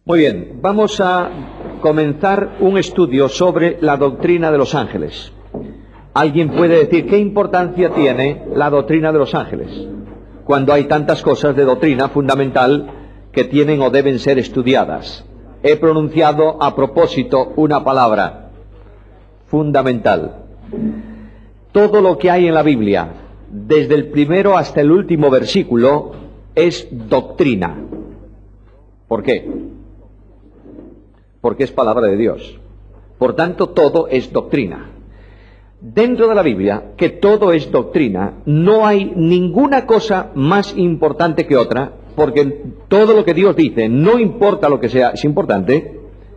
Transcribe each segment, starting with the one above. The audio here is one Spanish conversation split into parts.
Muy bien, vamos a comenzar un estudio sobre la doctrina de los ángeles. ¿Alguien puede decir qué importancia tiene la doctrina de los ángeles cuando hay tantas cosas de doctrina fundamental que tienen o deben ser estudiadas? He pronunciado a propósito una palabra: fundamental. Todo lo que hay en la Biblia, desde el primero hasta el último versículo, es doctrina. ¿Por qué? Porque es palabra de Dios. Por tanto, todo es doctrina. Dentro de la Biblia, que todo es doctrina, no hay ninguna cosa más importante que otra, porque todo lo que Dios dice, no importa lo que sea, es importante.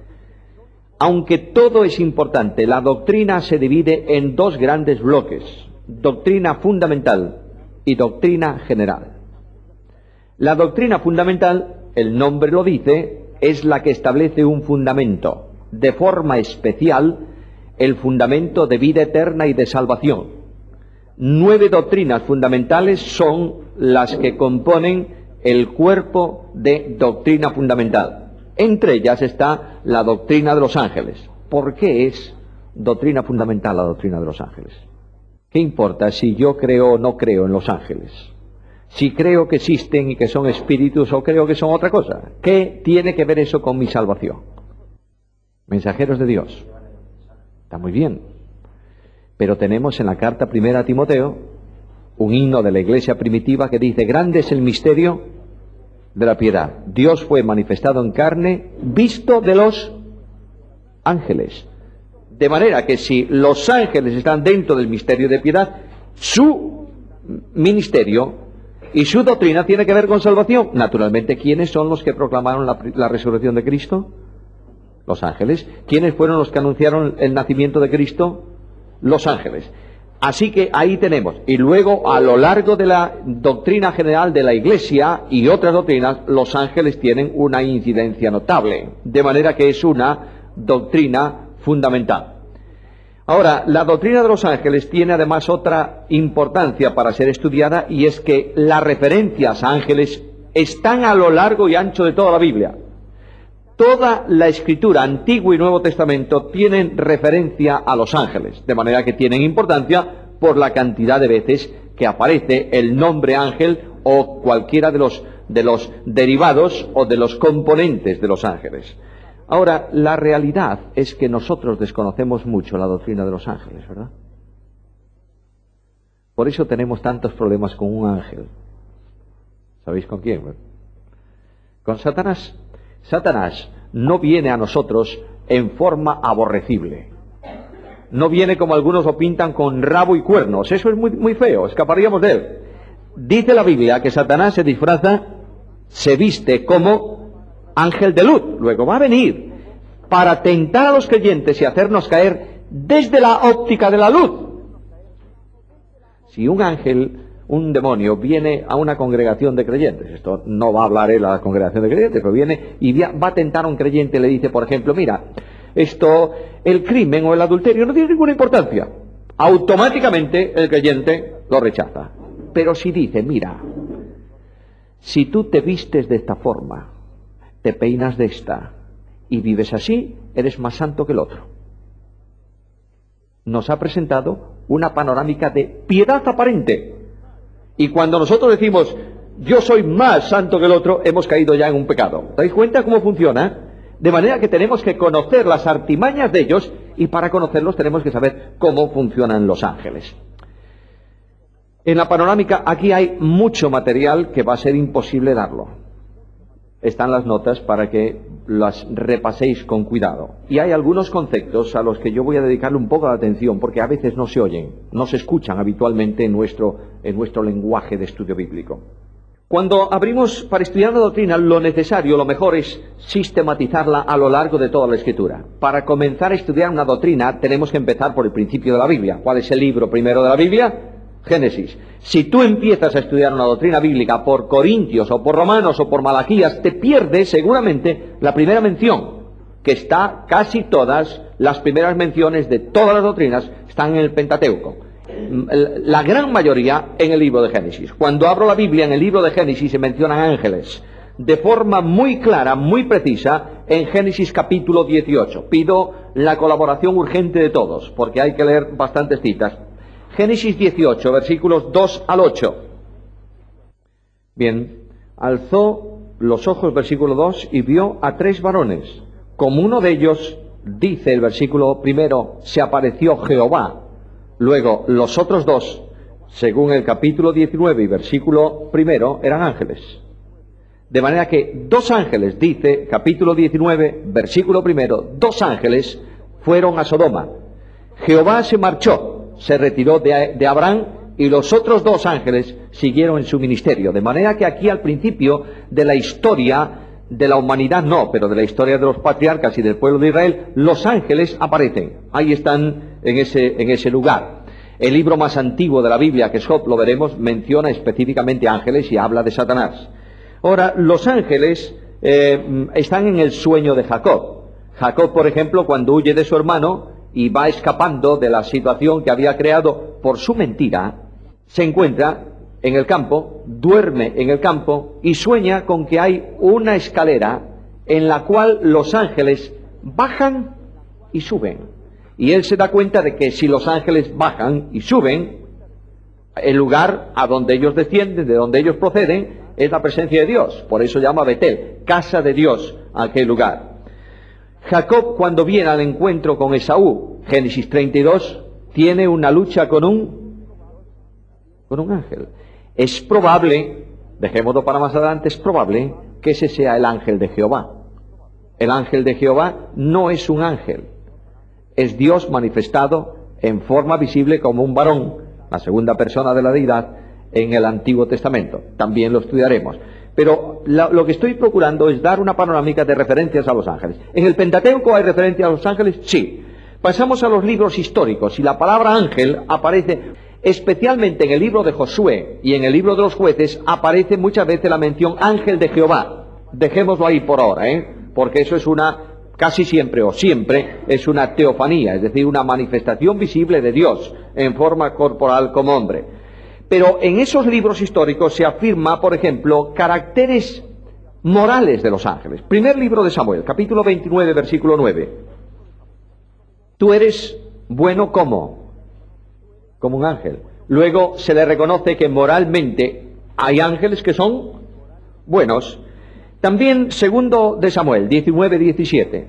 Aunque todo es importante, la doctrina se divide en dos grandes bloques: doctrina fundamental y doctrina general. La doctrina fundamental, el nombre lo dice, es la que establece un fundamento, de forma especial, el fundamento de vida eterna y de salvación. 9 doctrinas fundamentales son las que componen el cuerpo de doctrina fundamental. Entre ellas está la doctrina de los ángeles. ¿Por qué es doctrina fundamental la doctrina de los ángeles? ¿Qué importa si yo creo o no creo en los ángeles? Si creo que existen y que son espíritus o creo que son otra cosa. ¿Qué tiene que ver eso con mi salvación? Mensajeros de Dios. Está muy bien. Pero tenemos en la carta primera a Timoteo un himno de la iglesia primitiva que dice: grande es el misterio de la piedad. Dios fue manifestado en carne, visto de los ángeles. De manera que si los ángeles están dentro del misterio de piedad, su ministerio y su doctrina tiene que ver con salvación. Naturalmente, ¿quiénes son los que proclamaron la resurrección de Cristo? Los ángeles. ¿Quiénes fueron los que anunciaron el nacimiento de Cristo? Los ángeles. Así que ahí tenemos. Y luego, a lo largo de la doctrina general de la Iglesia y otras doctrinas, los ángeles tienen una incidencia notable. De manera que es una doctrina fundamental. Ahora, la doctrina de los ángeles tiene además otra importancia para ser estudiada, y es que las referencias a ángeles están a lo largo y ancho de toda la Biblia. Toda la Escritura, Antiguo y Nuevo Testamento, tienen referencia a los ángeles, de manera que tienen importancia por la cantidad de veces que aparece el nombre ángel o cualquiera de los derivados o de los componentes de los ángeles. Ahora, la realidad es que nosotros desconocemos mucho la doctrina de los ángeles, ¿verdad? Por eso tenemos tantos problemas con un ángel. ¿Sabéis con quién? Con Satanás. Satanás no viene a nosotros en forma aborrecible. No viene como algunos lo pintan, con rabo y cuernos. Eso es muy, muy feo, escaparíamos de él. Dice la Biblia que Satanás se disfraza, se viste como ángel de luz. Luego va a venir para tentar a los creyentes y hacernos caer desde la óptica de la luz. Si un ángel, un demonio, viene a una congregación de creyentes, esto no va a hablar él a la congregación de creyentes, pero viene y va a tentar a un creyente y le dice, por ejemplo, mira, el crimen o el adulterio no tiene ninguna importancia. Automáticamente el creyente lo rechaza. Pero si dice, mira, si tú te vistes de esta forma, te peinas de esta y vives así, eres más santo que el otro. Nos ha presentado una panorámica de piedad aparente. Y cuando nosotros decimos, yo soy más santo que el otro, hemos caído ya en un pecado. ¿Te dais cuenta cómo funciona? De manera que tenemos que conocer las artimañas de ellos, y para conocerlos tenemos que saber cómo funcionan los ángeles. En la panorámica aquí hay mucho material que va a ser imposible darlo. Están las notas para que las repaséis con cuidado. Y hay algunos conceptos a los que yo voy a dedicarle un poco de atención, porque a veces no se oyen, no se escuchan habitualmente en nuestro lenguaje de estudio bíblico. Cuando abrimos para estudiar la doctrina, lo necesario, lo mejor es sistematizarla a lo largo de toda la Escritura. Para comenzar a estudiar una doctrina, tenemos que empezar por el principio de la Biblia. ¿Cuál es el libro primero de la Biblia? Génesis. Si tú empiezas a estudiar una doctrina bíblica por Corintios o por Romanos o por Malaquías, te pierdes seguramente la primera mención, que está casi todas las primeras menciones de todas las doctrinas están en el Pentateuco. La gran mayoría en el libro de Génesis. Cuando abro la Biblia, en el libro de Génesis se mencionan ángeles. de forma muy clara, muy precisa, en Génesis capítulo 18. Pido la colaboración urgente de todos, porque hay que leer bastantes citas. Génesis 18, versículos 2 al 8. Bien, alzó los ojos, versículo 2, y vio a 3 varones. Como uno de ellos, dice el versículo primero, se apareció Jehová. Luego, los otros 2, según el capítulo 19 y versículo primero, eran ángeles. De manera que 2 ángeles, dice capítulo 19, versículo primero, 2 ángeles fueron a Sodoma. Jehová se marchó, se retiró de Abraham, y los otros 2 ángeles siguieron en su ministerio. De manera que aquí al principio de la historia de la humanidad no, pero de la historia de los patriarcas y del pueblo de Israel, los ángeles aparecen. Ahí están en ese lugar. El libro más antiguo de la Biblia, que es Job, lo veremos, menciona específicamente ángeles y habla de Satanás. Ahora, los ángeles están en el sueño de Jacob. Jacob, por ejemplo, cuando huye de su hermano y va escapando de la situación que había creado por su mentira, se encuentra en el campo, duerme en el campo y sueña con que hay una escalera en la cual los ángeles bajan y suben. Y él se da cuenta de que si los ángeles bajan y suben, el lugar a donde ellos descienden, de donde ellos proceden, es la presencia de Dios. Por eso llama Betel, casa de Dios, aquel lugar. Jacob, cuando viene al encuentro con Esaú, Génesis 32, tiene una lucha con un ángel. Es probable, dejémoslo para más adelante, es probable que ese sea el ángel de Jehová. El ángel de Jehová no es un ángel, es Dios manifestado en forma visible como un varón, la segunda persona de la deidad en el Antiguo Testamento. También lo estudiaremos. Pero lo que estoy procurando es dar una panorámica de referencias a los ángeles. ¿En el Pentateuco hay referencia a los ángeles? Sí. Pasamos a los libros históricos y la palabra ángel aparece especialmente en el libro de Josué y en el libro de los jueces, aparece muchas veces la mención ángel de Jehová. Dejémoslo ahí por ahora, porque eso es casi siempre o siempre es una teofanía, es decir, una manifestación visible de Dios en forma corporal como hombre. Pero en esos libros históricos se afirma, por ejemplo, caracteres morales de los ángeles. Primer libro de Samuel, capítulo 29, versículo 9. Tú eres bueno como un ángel. Luego se le reconoce que moralmente hay ángeles que son buenos. También segundo de Samuel, 19, 17.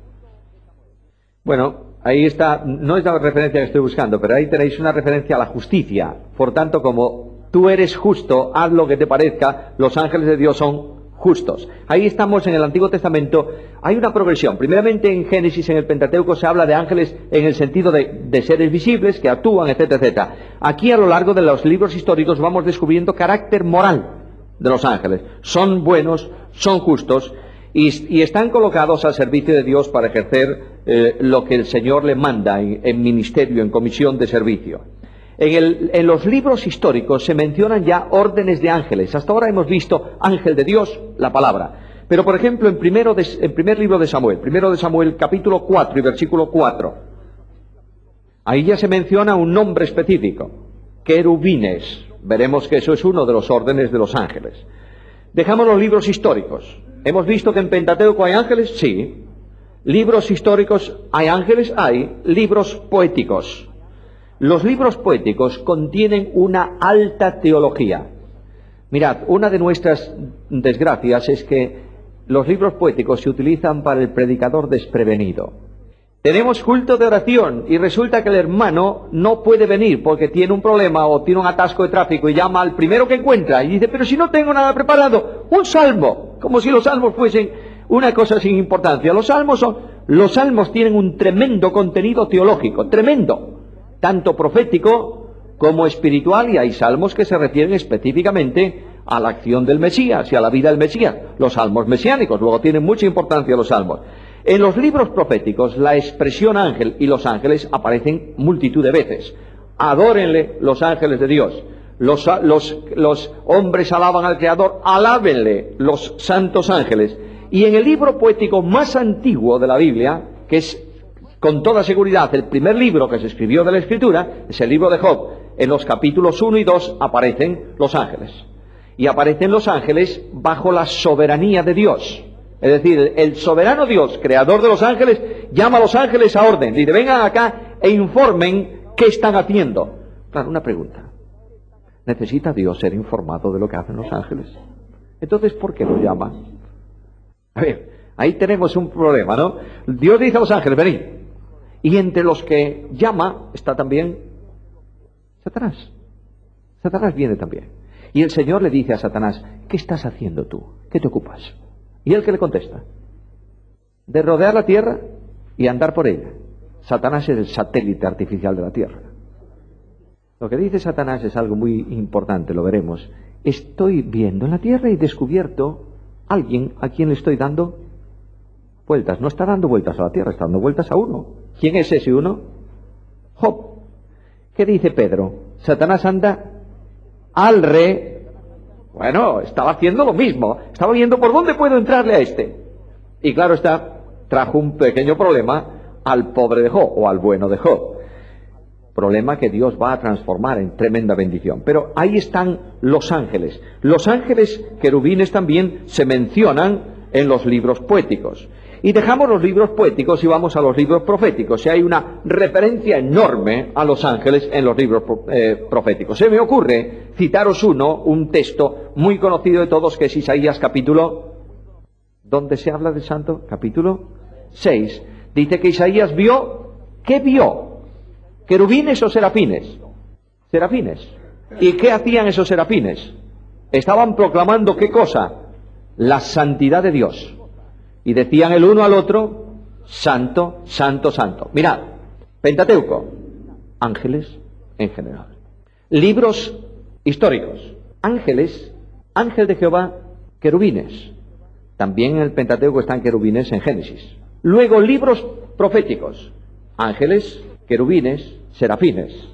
Bueno, ahí está, no es la referencia que estoy buscando, pero ahí tenéis una referencia a la justicia. Por tanto, como tú eres justo, haz lo que te parezca, los ángeles de Dios son justos. Ahí estamos en el Antiguo Testamento. Hay una progresión. Primeramente en Génesis, en el Pentateuco, se habla de ángeles en el sentido de seres visibles que actúan, etcétera, etcétera. Aquí a lo largo de los libros históricos vamos descubriendo carácter moral de los ángeles. Son buenos, son justos y están colocados al servicio de Dios para ejercer lo que el Señor le manda en ministerio, en comisión de servicio. En los libros históricos se mencionan ya órdenes de ángeles. Hasta ahora hemos visto ángel de Dios, la palabra. Pero, por ejemplo, en primer libro de Samuel, capítulo 4 y versículo 4, ahí ya se menciona un nombre específico, querubines. Veremos que eso es uno de los órdenes de los ángeles. Dejamos los libros históricos. ¿Hemos visto que en Pentateuco hay ángeles? Sí. ¿Libros históricos hay ángeles? Hay. Libros poéticos. Los libros poéticos contienen una alta teología. Mirad, una de nuestras desgracias es que los libros poéticos se utilizan para el predicador desprevenido. Tenemos culto de oración y resulta que el hermano no puede venir porque tiene un problema o tiene un atasco de tráfico y llama al primero que encuentra y dice, pero si no tengo nada preparado, un salmo, como si los salmos fuesen una cosa sin importancia. Los salmos tienen un tremendo contenido teológico, tremendo. Tanto profético como espiritual, y hay salmos que se refieren específicamente a la acción del Mesías y a la vida del Mesías, los salmos mesiánicos. Luego tienen mucha importancia los salmos. En los libros proféticos la expresión ángel y los ángeles aparecen multitud de veces. Adórenle los ángeles de Dios. Los hombres alaban al Creador, alábenle los santos ángeles. Y en el libro poético más antiguo de la Biblia, que es con toda seguridad el primer libro que se escribió de la Escritura, es el libro de Job. En los capítulos 1 y 2 aparecen los ángeles. Y aparecen los ángeles bajo la soberanía de Dios. Es decir, el soberano Dios, creador de los ángeles, llama a los ángeles a orden. Dice, vengan acá e informen qué están haciendo. Claro, una pregunta. ¿Necesita Dios ser informado de lo que hacen los ángeles? Entonces, ¿por qué lo llama? A ver, ahí tenemos un problema, ¿no? Dios dice a los ángeles, venid. Y entre los que llama está también Satanás. Satanás viene también. Y el Señor le dice a Satanás, ¿qué estás haciendo tú? ¿Qué te ocupas? ¿Y él qué le contesta? De rodear la tierra y andar por ella. Satanás es el satélite artificial de la tierra. Lo que dice Satanás es algo muy importante, lo veremos. Estoy viendo en la tierra y he descubierto alguien a quien le estoy dando vueltas. No está dando vueltas a la tierra, está dando vueltas a uno. ¿Quién es ese uno? Job. ¿Qué dice Pedro? Satanás anda Bueno, estaba haciendo lo mismo. Estaba viendo por dónde puedo entrarle a este. Y claro está, trajo un pequeño problema al pobre de Job, o al bueno de Job. Problema que Dios va a transformar en tremenda bendición. Pero ahí están los ángeles. Los ángeles querubines también se mencionan en los libros poéticos. Y dejamos los libros poéticos y vamos a los libros proféticos. Y hay una referencia enorme a los ángeles en los libros proféticos. Se me ocurre citaros un texto muy conocido de todos, que es Isaías capítulo, ¿dónde se habla del santo? Capítulo 6. Dice que Isaías vio, ¿qué vio? ¿Querubines o serafines? Serafines. ¿Y qué hacían esos serafines? Estaban proclamando, ¿qué cosa? La santidad de Dios. Y decían el uno al otro, santo, santo, santo. Mirad, Pentateuco, ángeles en general. Libros históricos, ángeles, ángel de Jehová, querubines. También en el Pentateuco están querubines en Génesis. Luego, libros proféticos, ángeles, querubines, serafines.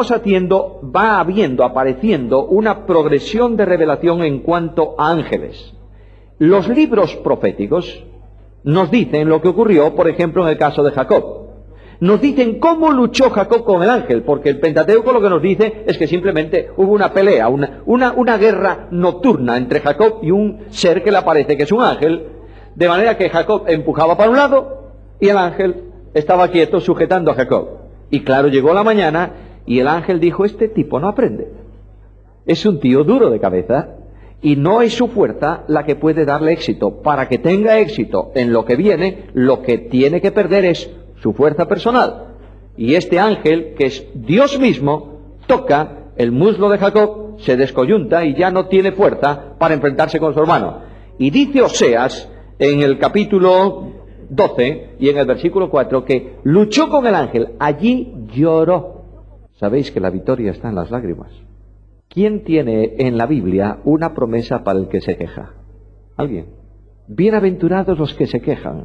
Va habiendo, apareciendo una progresión de revelación en cuanto a ángeles. Los libros proféticos nos dicen lo que ocurrió, por ejemplo, en el caso de Jacob. Nos dicen cómo luchó Jacob con el ángel, porque el Pentateuco lo que nos dice es que simplemente hubo una pelea, una guerra nocturna entre Jacob y un ser que le aparece que es un ángel, de manera que Jacob empujaba para un lado y el ángel estaba quieto sujetando a Jacob. Y claro, llegó la mañana y el ángel dijo, este tipo no aprende. Es un tío duro de cabeza. Y no es su fuerza la que puede darle éxito. Para que tenga éxito en lo que viene, lo que tiene que perder es su fuerza personal. Y este ángel, que es Dios mismo, toca el muslo de Jacob, se descoyunta y ya no tiene fuerza para enfrentarse con su hermano. Y dice Oseas, en el capítulo 12 y en el versículo 4, que luchó con el ángel, allí lloró. Sabéis que la victoria está en las lágrimas. ¿Quién tiene en la Biblia una promesa para el que se queja? ¿Alguien? Bienaventurados los que se quejan.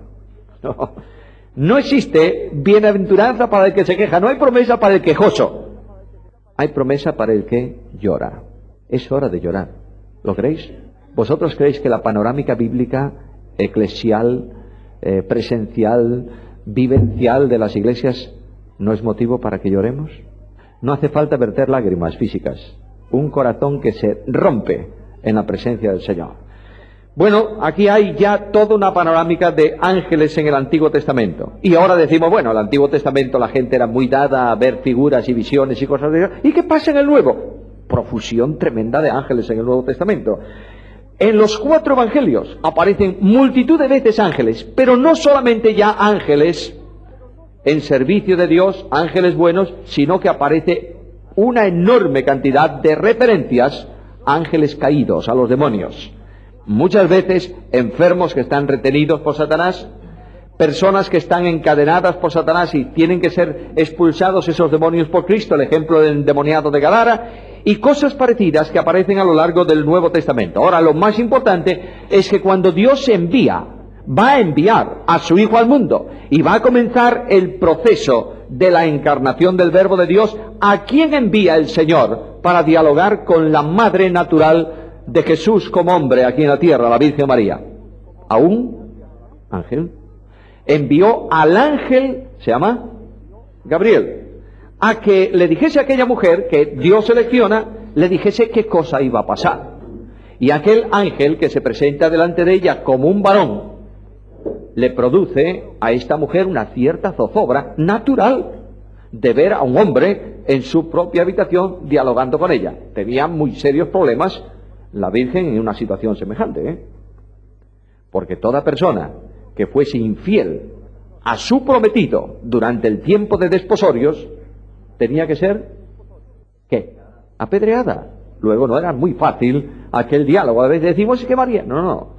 No existe bienaventuranza para el que se queja. No hay promesa para el quejoso. Hay promesa para el que llora. Es hora de llorar. ¿Lo creéis? ¿Vosotros creéis que la panorámica bíblica, eclesial, presencial, vivencial de las iglesias no es motivo para que lloremos? No hace falta verter lágrimas físicas. Un corazón que se rompe en la presencia del Señor. Bueno, aquí hay ya toda una panorámica de ángeles en el Antiguo Testamento. Y ahora decimos, bueno, en el Antiguo Testamento la gente era muy dada a ver figuras y visiones y cosas de eso. ¿Y qué pasa en el Nuevo? Profusión tremenda de ángeles en el Nuevo Testamento. En los 4 evangelios aparecen multitud de veces ángeles, pero no solamente ya ángeles en servicio de Dios, ángeles buenos, sino que aparece una enorme cantidad de referencias a ángeles caídos, a los demonios. Muchas veces enfermos que están retenidos por Satanás, personas que están encadenadas por Satanás y tienen que ser expulsados esos demonios por Cristo, el ejemplo del endemoniado de Gadara, y cosas parecidas que aparecen a lo largo del Nuevo Testamento. Ahora, lo más importante es que cuando Dios va a enviar a su Hijo al mundo y va a comenzar el proceso de la encarnación del Verbo de Dios, ¿a quién envía el Señor para dialogar con la madre natural de Jesús como hombre aquí en la tierra, la Virgen María? ¿A un ángel? Envió al ángel, se llama Gabriel, a que le dijese a aquella mujer que Dios selecciona, le dijese qué cosa iba a pasar. Y aquel ángel que se presenta delante de ella como un varón, le produce a esta mujer una cierta zozobra natural de ver a un hombre en su propia habitación dialogando con ella. Tenía muy serios problemas la Virgen en una situación semejante, ¿eh? Porque toda persona que fuese infiel a su prometido durante el tiempo de desposorios tenía que ser, ¿qué? Apedreada. Luego no era muy fácil aquel diálogo. A veces decimos que María... No.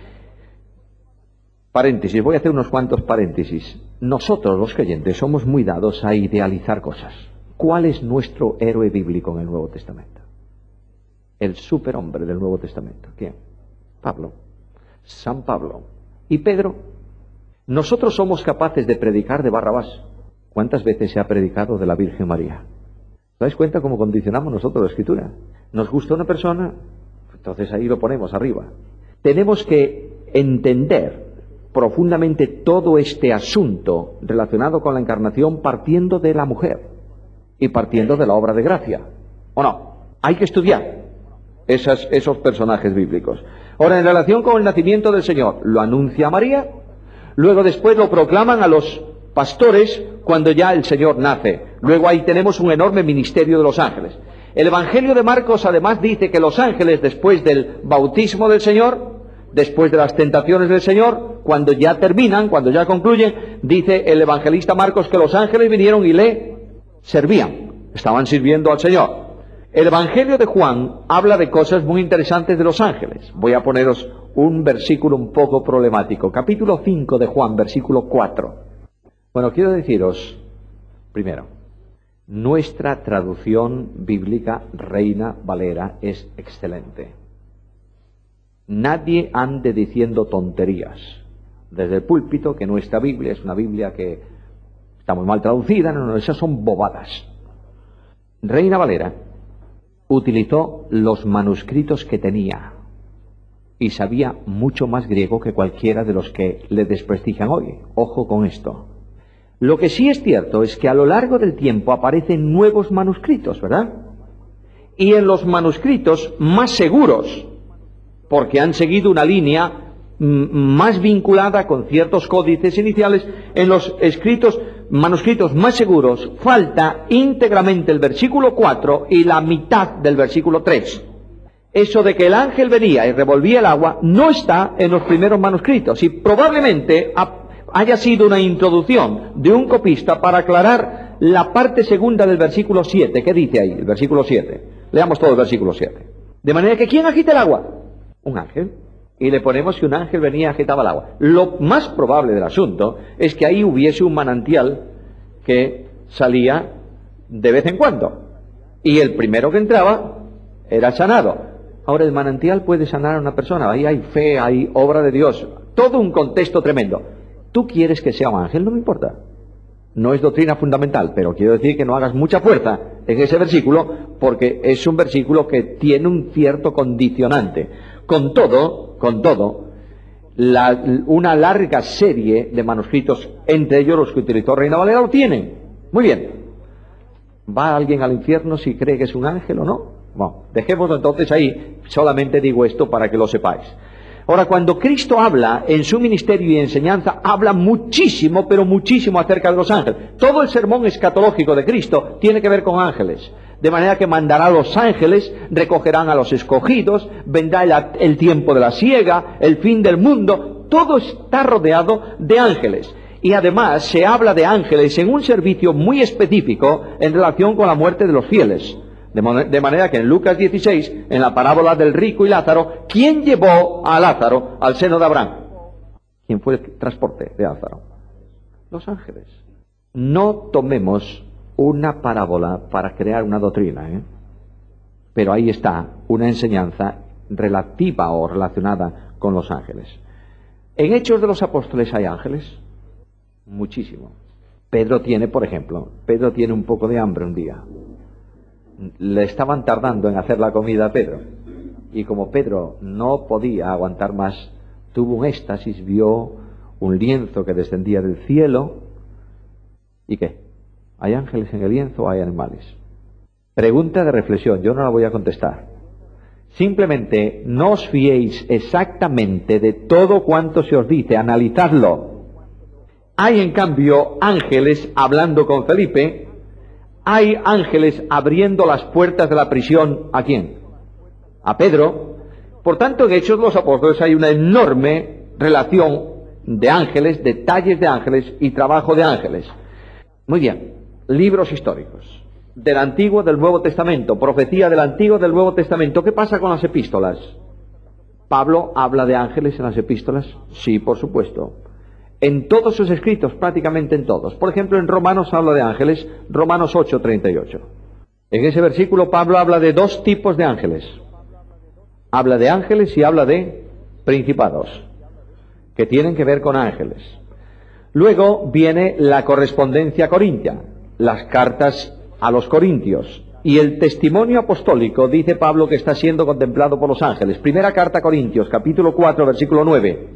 Paréntesis, voy a hacer unos cuantos paréntesis. Nosotros, los creyentes, somos muy dados a idealizar cosas. ¿Cuál es nuestro héroe bíblico en el Nuevo Testamento? El superhombre del Nuevo Testamento. ¿Quién? Pablo. San Pablo. ¿Y Pedro? Nosotros somos capaces de predicar de Barrabás. ¿Cuántas veces se ha predicado de la Virgen María? ¿Os dais cuenta cómo condicionamos nosotros la Escritura? ¿Nos gusta una persona? Entonces ahí lo ponemos arriba. Tenemos que entender profundamente todo este asunto relacionado con la encarnación partiendo de la mujer y partiendo de la obra de gracia. ¿O no? Hay que estudiar esos personajes bíblicos. Ahora, en relación con el nacimiento del Señor, lo anuncia María, luego después lo proclaman a los pastores cuando ya el Señor nace. Luego ahí tenemos un enorme ministerio de los ángeles. El Evangelio de Marcos además dice que los ángeles, después del bautismo del Señor, después de las tentaciones del Señor, cuando ya terminan, cuando ya concluyen, dice el evangelista Marcos que los ángeles vinieron y le servían, estaban sirviendo al Señor. El Evangelio de Juan habla de cosas muy interesantes de los ángeles. Voy a poneros un versículo un poco problemático. Capítulo 5 de Juan, versículo 4. Bueno, quiero deciros, primero, nuestra traducción bíblica Reina Valera es excelente. Nadie ande diciendo tonterías desde el púlpito que nuestra Biblia es una Biblia que está muy mal traducida. No, esas son bobadas. Reina Valera utilizó los manuscritos que tenía y sabía mucho más griego que cualquiera de los que le desprestigian hoy. Ojo con esto. Lo que sí es cierto es que a lo largo del tiempo aparecen nuevos manuscritos, ¿verdad? Y en los manuscritos más seguros, porque han seguido una línea más vinculada con ciertos códices iniciales, en los manuscritos más seguros falta íntegramente el versículo 4 y la mitad del versículo 3. Eso de que el ángel venía y revolvía el agua no está en los primeros manuscritos y probablemente haya sido una introducción de un copista para aclarar la parte segunda del versículo 7. ¿Qué dice ahí? El versículo 7. Leamos todo el versículo 7. De manera que ¿quién agita el agua? Un ángel. Y le ponemos que un ángel venía y agitaba el agua. Lo más probable del asunto es que ahí hubiese un manantial que salía de vez en cuando. Y el primero que entraba era sanado. Ahora, el manantial puede sanar a una persona. Ahí hay fe, hay obra de Dios. Todo un contexto tremendo. ¿Tú quieres que sea un ángel? No me importa. No es doctrina fundamental, pero quiero decir que no hagas mucha fuerza en ese versículo porque es un versículo que tiene un cierto condicionante. Con todo, una larga serie de manuscritos, entre ellos los que utilizó Reina Valera, lo tienen. Muy bien. ¿Va alguien al infierno si cree que es un ángel o no? Bueno, dejémoslo entonces ahí. Solamente digo esto para que lo sepáis. Ahora, cuando Cristo habla en su ministerio y enseñanza, habla muchísimo, pero muchísimo acerca de los ángeles. Todo el sermón escatológico de Cristo tiene que ver con ángeles. De manera que mandará a los ángeles, recogerán a los escogidos, vendrá el tiempo de la siega, el fin del mundo. Todo está rodeado de ángeles. Y además se habla de ángeles en un servicio muy específico en relación con la muerte de los fieles. De manera que en Lucas 16, en la parábola del rico y Lázaro, ¿quién llevó a Lázaro al seno de Abraham? ¿Quién fue el transporte de Lázaro? Los ángeles. No tomemos una parábola para crear una doctrina, pero ahí está una enseñanza relativa o relacionada con los ángeles. En Hechos de los Apóstoles hay ángeles, muchísimo. Pedro tiene un poco de hambre un día. Le estaban tardando en hacer la comida a Pedro. Y como Pedro no podía aguantar más, tuvo un éxtasis, vio un lienzo que descendía del cielo. ¿Y qué? ¿Hay ángeles en el lienzo o hay animales? Pregunta de reflexión, yo no la voy a contestar. Simplemente no os fiéis exactamente de todo cuanto se os dice, analizadlo. Hay en cambio ángeles hablando con Felipe, hay ángeles abriendo las puertas de la prisión, ¿a quién? A Pedro. Por tanto, en Hechos de los Apóstoles hay una enorme relación de ángeles, detalles de ángeles y trabajo de ángeles. Muy bien, libros históricos del Antiguo, del Nuevo Testamento, profecía del Antiguo, del Nuevo Testamento. ¿Qué pasa con las epístolas? ¿Pablo habla de ángeles en las epístolas? Sí, por supuesto. En todos sus escritos, prácticamente en todos. Por ejemplo, en Romanos habla de ángeles, Romanos 8:38. En ese versículo Pablo habla de dos tipos de ángeles. Habla de ángeles y habla de principados, que tienen que ver con ángeles. Luego viene la correspondencia corintia, las cartas a los corintios, y el testimonio apostólico, dice Pablo, que está siendo contemplado por los ángeles. Primera carta a Corintios, capítulo 4, versículo 9.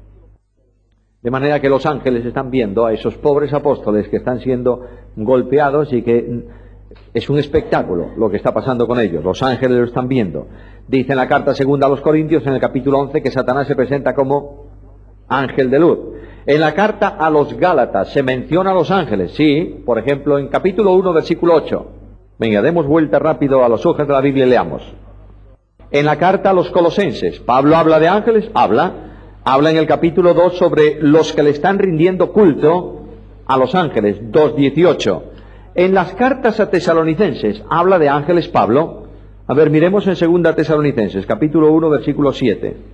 De manera que los ángeles están viendo a esos pobres apóstoles que están siendo golpeados y que es un espectáculo lo que está pasando con ellos. Los ángeles lo están viendo. Dice en la carta segunda a los Corintios, en el capítulo 11, que Satanás se presenta como ángel de luz. En la carta a los Gálatas se menciona a los ángeles, sí, por ejemplo, en capítulo 1, versículo 8. Venga, demos vuelta rápido a las hojas de la Biblia y leamos. En la carta a los Colosenses, ¿Pablo habla de ángeles? Habla en el capítulo 2 sobre los que le están rindiendo culto a los ángeles, 2:18. En las cartas a Tesalonicenses, ¿habla de ángeles Pablo? A ver, miremos en 2 Tesalonicenses, capítulo 1, versículo 7.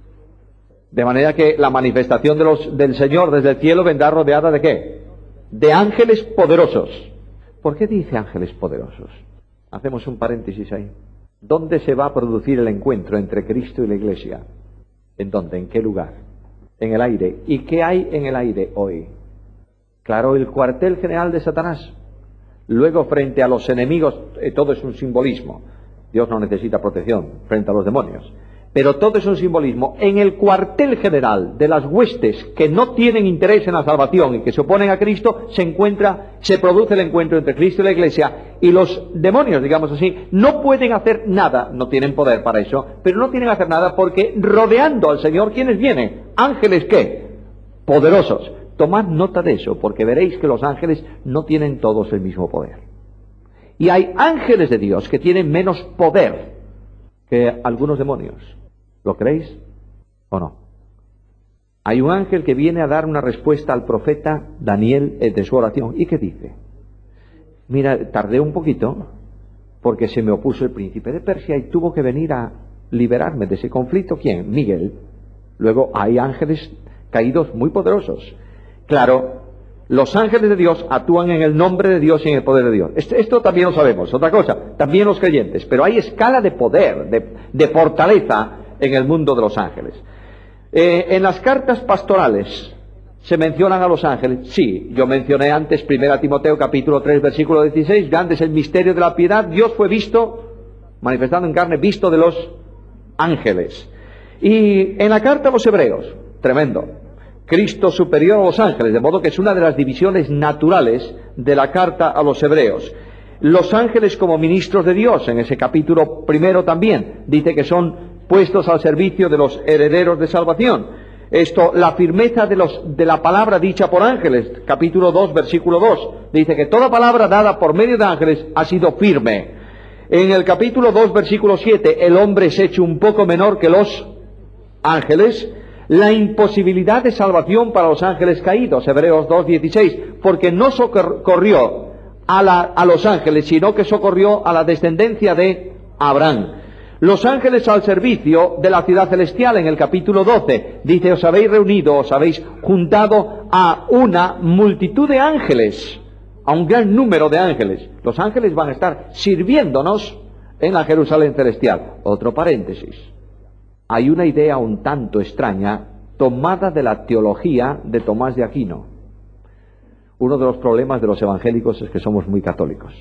De manera que la manifestación del Señor desde el cielo vendrá rodeada ¿de qué? De ángeles poderosos. ¿Por qué dice ángeles poderosos? Hacemos un paréntesis ahí. ¿Dónde se va a producir el encuentro entre Cristo y la Iglesia? ¿En dónde? ¿En qué lugar? En el aire. ¿Y qué hay en el aire hoy? Claro, el cuartel general de Satanás. Luego, frente a los enemigos, todo es un simbolismo. Dios no necesita protección frente a los demonios. Pero todo es un simbolismo. En el cuartel general de las huestes que no tienen interés en la salvación y que se oponen a Cristo, se produce el encuentro entre Cristo y la Iglesia, y los demonios, digamos así, no pueden hacer nada, no tienen poder para eso, pero no tienen que hacer nada porque rodeando al Señor, ¿quiénes vienen? Ángeles, ¿qué? Poderosos. Tomad nota de eso, porque veréis que los ángeles no tienen todos el mismo poder. Y hay ángeles de Dios que tienen menos poder que algunos demonios. ¿Lo creéis o no? Hay un ángel que viene a dar una respuesta al profeta Daniel de su oración. ¿Y qué dice? Mira, tardé un poquito porque se me opuso el príncipe de Persia y tuvo que venir a liberarme de ese conflicto. ¿Quién? Miguel. Luego hay ángeles caídos muy poderosos. Claro, los ángeles de Dios actúan en el nombre de Dios y en el poder de Dios. Esto también lo sabemos. Otra cosa, también los creyentes. Pero hay escala de poder, de fortaleza en el mundo de los ángeles. En las cartas pastorales se mencionan a los ángeles. Sí, yo mencioné antes 1 Timoteo capítulo 3 versículo 16, grande es el misterio de la piedad, Dios fue visto, manifestado en carne, visto de los ángeles. Y en la carta a los Hebreos, tremendo, Cristo superior a los ángeles, de modo que es una de las divisiones naturales de la carta a los Hebreos. Los ángeles como ministros de Dios, en ese capítulo primero también, dice que son puestos al servicio de los herederos de salvación. La firmeza de la palabra dicha por ángeles, capítulo 2, versículo 2, dice que toda palabra dada por medio de ángeles ha sido firme. En el capítulo 2, versículo 7, el hombre es hecho un poco menor que los ángeles. La imposibilidad de salvación para los ángeles caídos, Hebreos 2, 16, porque no socorrió a los ángeles, sino que socorrió a la descendencia de Abraham. Los ángeles al servicio de la ciudad celestial, en el capítulo 12, dice, os habéis reunido, os habéis juntado a una multitud de ángeles, a un gran número de ángeles. Los ángeles van a estar sirviéndonos en la Jerusalén celestial. Otro paréntesis. Hay una idea un tanto extraña, tomada de la teología de Tomás de Aquino. Uno de los problemas de los evangélicos es que somos muy católicos.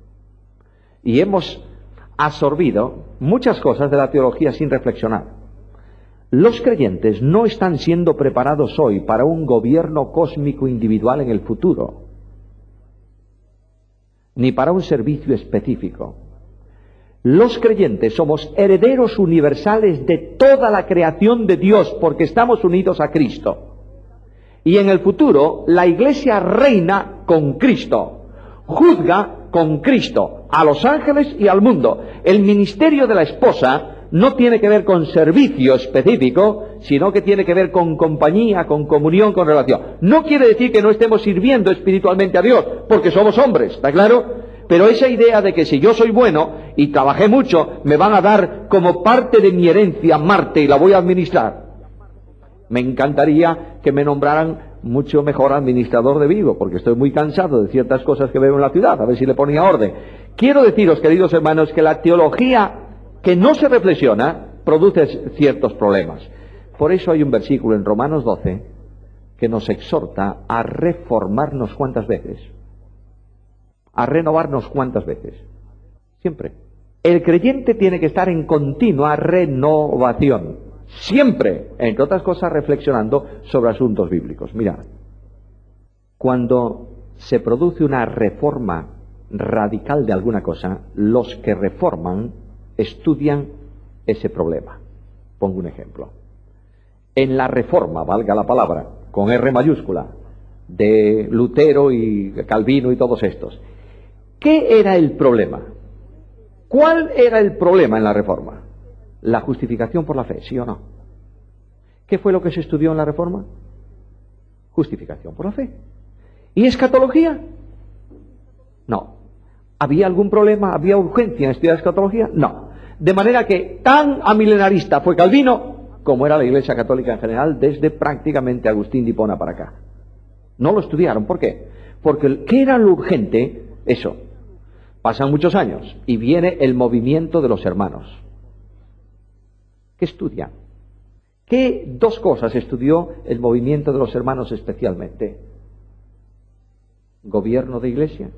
Y hemos absorbido muchas cosas de la teología sin reflexionar. Los creyentes no están siendo preparados hoy para un gobierno cósmico individual en el futuro, ni para un servicio específico. Los creyentes somos herederos universales de toda la creación de Dios porque estamos unidos a Cristo. Y en el futuro la Iglesia reina con Cristo, juzga con Cristo a los ángeles y al mundo. El ministerio de la esposa no tiene que ver con servicio específico, sino que tiene que ver con compañía, con comunión, con relación. No quiere decir que no estemos sirviendo espiritualmente a Dios, porque somos hombres, ¿está claro? Pero esa idea de que si yo soy bueno y trabajé mucho, me van a dar como parte de mi herencia Marte y la voy a administrar. Me encantaría que me nombraran mucho mejor administrador de Vigo, porque estoy muy cansado de ciertas cosas que veo en la ciudad, a ver si le ponía orden. Quiero deciros, queridos hermanos, que la teología que no se reflexiona produce ciertos problemas. Por eso hay un versículo en Romanos 12 que nos exhorta a reformarnos cuántas veces, a renovarnos cuántas veces, siempre. El creyente tiene que estar en continua renovación, siempre, entre otras cosas, reflexionando sobre asuntos bíblicos. Mirad, cuando se produce una reforma radical de alguna cosa, los que reforman estudian ese problema. Pongo un ejemplo. En la reforma, valga la palabra, con R mayúscula, de Lutero y Calvino y todos estos, ¿qué era el problema? ¿Cuál era el problema en la reforma? La justificación por la fe, ¿sí o no? ¿Qué fue lo que se estudió en la reforma? Justificación por la fe. ¿Y escatología? No. ¿Había algún problema? ¿Había urgencia en estudiar escatología? No. De manera que tan amilenarista fue Calvino como era la Iglesia Católica en general desde prácticamente Agustín de Hipona para acá. No lo estudiaron. ¿Por qué? Porque ¿qué era lo urgente? Eso. Pasan muchos años y viene el movimiento de los hermanos. ¿Qué estudian? ¿Qué dos cosas estudió el movimiento de los hermanos especialmente? Gobierno de iglesia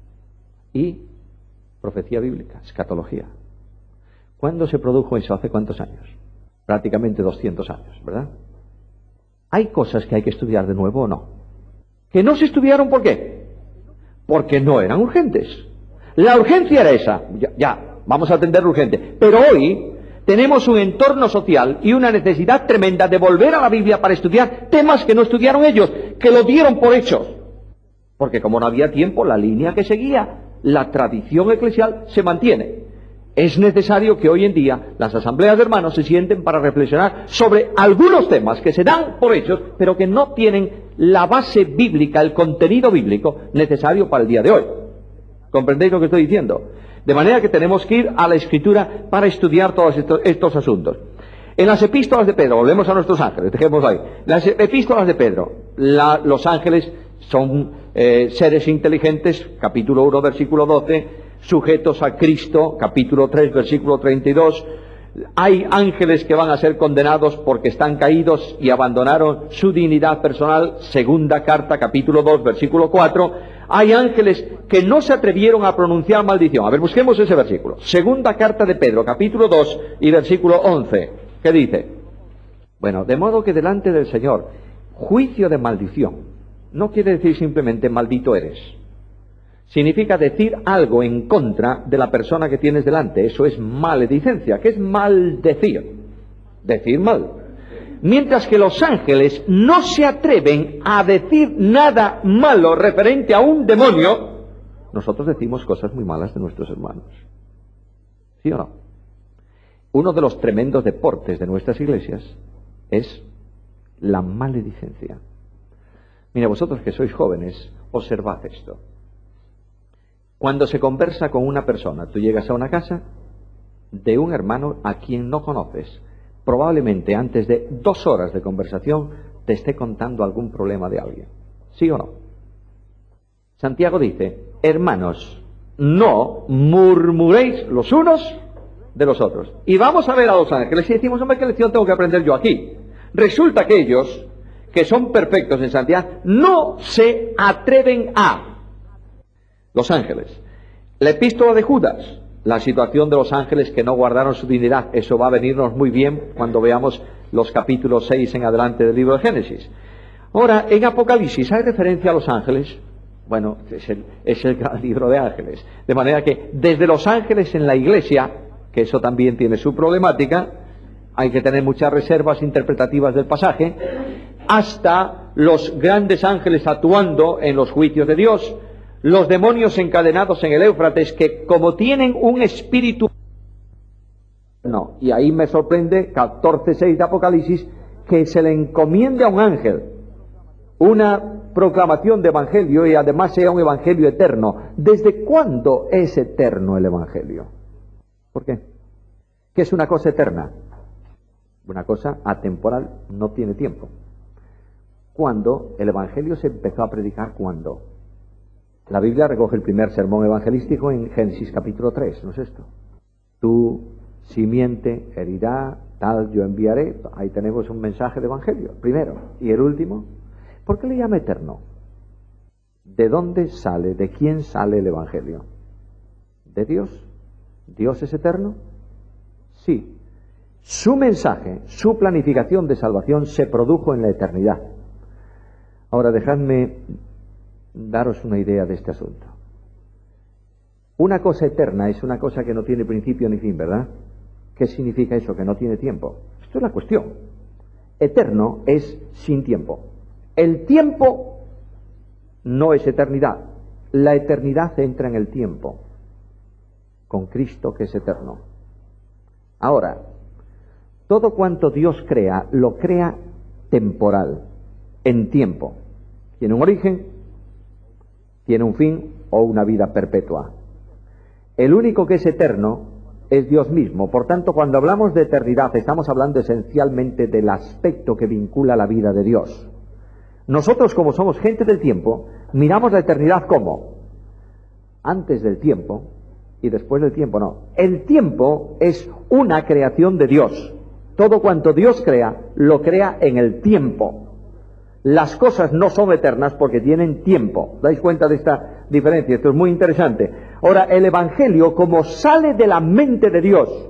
y profecía bíblica, escatología. ¿Cuándo se produjo eso? ¿Hace cuántos años? Prácticamente 200 años, ¿verdad? ¿Hay cosas que hay que estudiar de nuevo o no? ¿Que no se estudiaron por qué? Porque no eran urgentes. La urgencia era esa. Ya, vamos a atender lo urgente. Pero hoy tenemos un entorno social y una necesidad tremenda de volver a la Biblia para estudiar temas que no estudiaron ellos, que lo dieron por hechos. Porque como no había tiempo, la línea que seguía, la tradición eclesial se mantiene. Es necesario que hoy en día las asambleas de hermanos se sienten para reflexionar sobre algunos temas que se dan por hechos, pero que no tienen la base bíblica, el contenido bíblico necesario para el día de hoy. ¿Comprendéis lo que estoy diciendo? De manera que tenemos que ir a la Escritura para estudiar todos estos asuntos. En las epístolas de Pedro, volvemos a nuestros ángeles, dejémoslo ahí. Las epístolas de Pedro, los ángeles son seres inteligentes, capítulo 1, versículo 12, sujetos a Cristo, capítulo 3, versículo 32. Hay ángeles que van a ser condenados porque están caídos y abandonaron su dignidad personal, segunda carta, capítulo 2, versículo 4. Hay ángeles que no se atrevieron a pronunciar maldición. A ver, busquemos ese versículo. Segunda carta de Pedro, capítulo 2 y versículo 11. ¿Qué dice? Bueno, de modo que delante del Señor, juicio de maldición no quiere decir simplemente maldito eres. Significa decir algo en contra de la persona que tienes delante. Eso es maledicencia. ¿Qué es maldecir? Decir mal. Mientras que los ángeles no se atreven a decir nada malo referente a un demonio, nosotros decimos cosas muy malas de nuestros hermanos. ¿Sí o no? Uno de los tremendos deportes de nuestras iglesias es la maledicencia. Mira, vosotros que sois jóvenes, observad esto. Cuando se conversa con una persona, tú llegas a una casa de un hermano a quien no conoces, probablemente antes de 2 horas de conversación te esté contando algún problema de alguien. ¿Sí o no? Santiago dice, hermanos, no murmuréis los unos de los otros. Y vamos a ver a los ángeles y decimos, hombre, ¿qué lección tengo que aprender yo aquí? Resulta que ellos, que son perfectos en santidad, no se atreven a... Los ángeles. La epístola de Judas, la situación de los ángeles que no guardaron su dignidad. Eso va a venirnos muy bien cuando veamos los capítulos 6 en adelante del libro de Génesis. Ahora, en Apocalipsis hay referencia a los ángeles. Bueno, es el gran libro de ángeles. De manera que desde los ángeles en la iglesia, que eso también tiene su problemática, hay que tener muchas reservas interpretativas del pasaje, hasta los grandes ángeles actuando en los juicios de Dios, los demonios encadenados en el Éufrates, que como tienen un espíritu... No, y ahí me sorprende 14:6 de Apocalipsis, que se le encomiende a un ángel una proclamación de evangelio y además sea un evangelio eterno. ¿Desde cuándo es eterno el evangelio? ¿Por qué? ¿Qué es una cosa eterna? Una cosa atemporal, no tiene tiempo. ¿Cuándo el evangelio se empezó a predicar? ¿Cuándo? La Biblia recoge el primer sermón evangelístico en Génesis capítulo 3, ¿no es esto? Tu simiente herirá, tal yo enviaré. Ahí tenemos un mensaje de evangelio, primero. ¿Y el último? ¿Por qué le llama eterno? ¿De dónde sale, de quién sale el evangelio? ¿De Dios? ¿Dios es eterno? Sí. Su mensaje, su planificación de salvación se produjo en la eternidad. Ahora dejadme daros una idea de este asunto. Una cosa eterna es una cosa que no tiene principio ni fin, ¿verdad? ¿Qué significa eso? Que no tiene tiempo. Esto es la cuestión. Eterno es sin tiempo. El tiempo no es eternidad. La eternidad entra en el tiempo, con Cristo que es eterno. Ahora, todo cuanto Dios crea, lo crea temporal, en tiempo. Tiene un origen, tiene un fin o una vida perpetua. El único que es eterno es Dios mismo. Por tanto, cuando hablamos de eternidad, estamos hablando esencialmente del aspecto que vincula la vida de Dios. Nosotros, como somos gente del tiempo, miramos la eternidad como antes del tiempo y después del tiempo. No, el tiempo es una creación de Dios. Todo cuanto Dios crea, lo crea en el tiempo. Las cosas no son eternas porque tienen tiempo. ¿Dais cuenta de esta diferencia? Esto es muy interesante. Ahora, el Evangelio, como sale de la mente de Dios,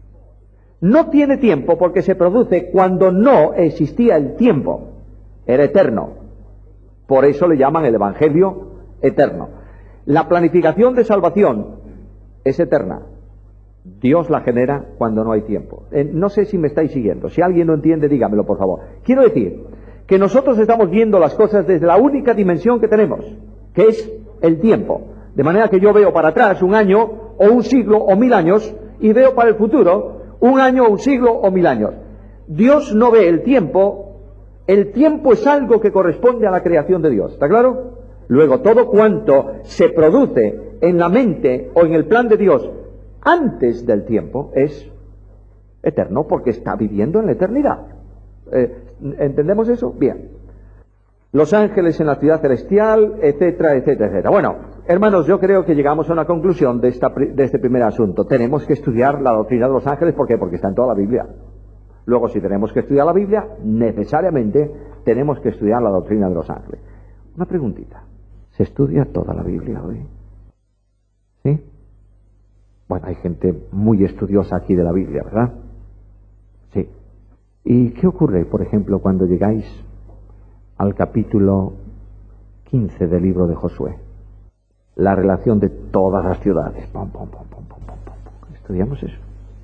no tiene tiempo porque se produce cuando no existía el tiempo. Era eterno. Por eso le llaman el Evangelio eterno. La planificación de salvación es eterna. Dios la genera cuando no hay tiempo. No sé si me estáis siguiendo. Si alguien no entiende, dígamelo, por favor. Quiero decir que nosotros estamos viendo las cosas desde la única dimensión que tenemos, que es el tiempo. De manera que yo veo para atrás un año, o un siglo, o 1000 años, y veo para el futuro un año, un siglo, o 1000 años. Dios no ve el tiempo. El tiempo es algo que corresponde a la creación de Dios. ¿Está claro? Luego, todo cuanto se produce en la mente o en el plan de Dios antes del tiempo es eterno porque está viviendo en la eternidad. ¿Entendemos eso? Bien. Los ángeles en la ciudad celestial, etcétera, etcétera, etcétera. Bueno, hermanos, yo creo que llegamos a una conclusión de este primer asunto. Tenemos que estudiar la doctrina de los ángeles. ¿Por qué? Porque está en toda la Biblia. Luego, si tenemos que estudiar la Biblia, necesariamente tenemos que estudiar la doctrina de los ángeles. Una preguntita. ¿Se estudia toda la Biblia hoy? ¿Sí? Bueno, hay gente muy estudiosa aquí de la Biblia, ¿verdad? Sí. ¿Y qué ocurre, por ejemplo, cuando llegáis al capítulo 15 del libro de Josué? La relación de todas las ciudades. Pum, pum, pum, pum, pum, pum, pum. ¿Estudiamos eso?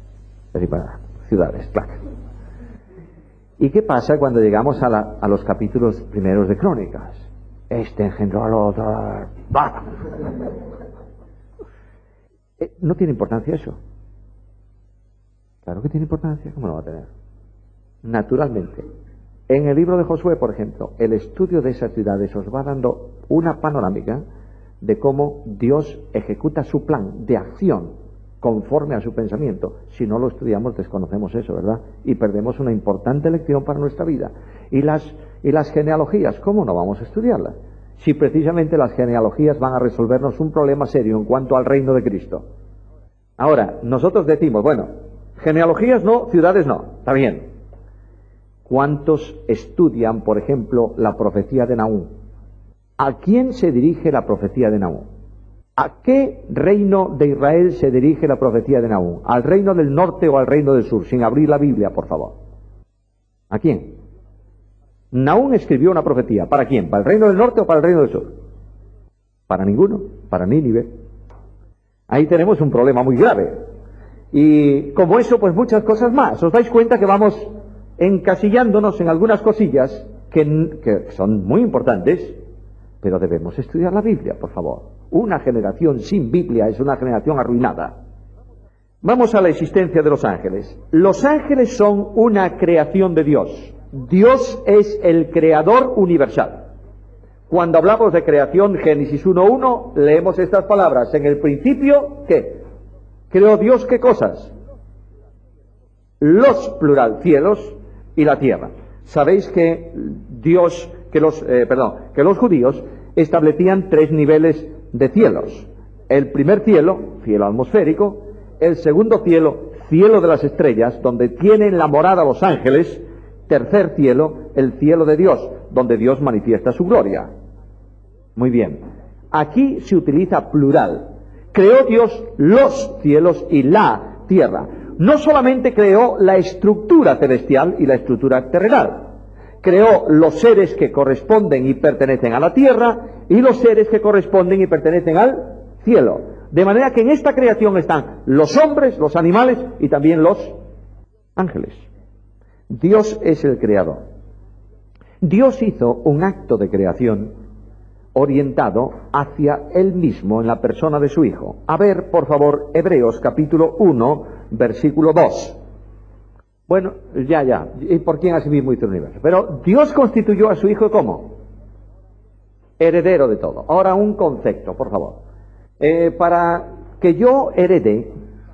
Ciudades, claro. ¿Y qué pasa cuando llegamos a los capítulos primeros de Crónicas? Este engendró al otro. ¡Bah! ¿No tiene importancia eso? Claro que tiene importancia. ¿Cómo no va a tener? Naturalmente. En el libro de Josué, por ejemplo, el estudio de esas ciudades os va dando una panorámica de cómo Dios ejecuta su plan de acción conforme a su pensamiento. Si no lo estudiamos, desconocemos eso, ¿verdad? Y perdemos una importante lección para nuestra vida. Y las genealogías, ¿cómo no vamos a estudiarlas? Si precisamente las genealogías van a resolvernos un problema serio en cuanto al reino de Cristo. Ahora, nosotros decimos, bueno, genealogías no, ciudades no, está bien. ¿Cuántos estudian, por ejemplo, la profecía de Nahum? ¿A quién se dirige la profecía de Nahum? ¿A qué reino de Israel se dirige la profecía de Nahum? ¿Al reino del norte o al reino del sur? Sin abrir la Biblia, por favor. ¿A quién? Nahum escribió una profecía. ¿Para quién? ¿Para el reino del norte o para el reino del sur? Para ninguno, para Nínive. Ahí tenemos un problema muy grave. Y como eso, pues muchas cosas más. ¿Os dais cuenta que vamos encasillándonos en algunas cosillas que son muy importantes? Pero debemos estudiar la Biblia, por favor. Una generación sin Biblia es una generación arruinada. Vamos a la existencia de los ángeles. Los ángeles son una creación de Dios. Dios es el creador universal. Cuando hablamos de creación, Génesis 1:1, leemos estas palabras. En el principio, ¿qué? ¿Creó Dios qué cosas? Los, plural, cielos y la tierra. Sabéis que que los judíos establecían 3 niveles de cielos. El primer cielo, cielo atmosférico. El segundo cielo, cielo de las estrellas, donde tienen la morada los ángeles. Tercer cielo, el cielo de Dios, donde Dios manifiesta su gloria. Muy bien. Aquí se utiliza plural. Creó Dios los cielos y la tierra. No solamente creó la estructura celestial y la estructura terrenal. Creó los seres que corresponden y pertenecen a la tierra y los seres que corresponden y pertenecen al cielo. De manera que en esta creación están los hombres, los animales y también los ángeles. Dios es el creador. Dios hizo un acto de creación orientado hacia Él mismo en la persona de su Hijo. A ver, por favor, Hebreos capítulo 1, versículo 2. Bueno, ya. ¿Y por quién asimismo hizo el universo? Pero Dios constituyó a su Hijo ¿cómo? Heredero de todo. Ahora un concepto, por favor. Para que yo herede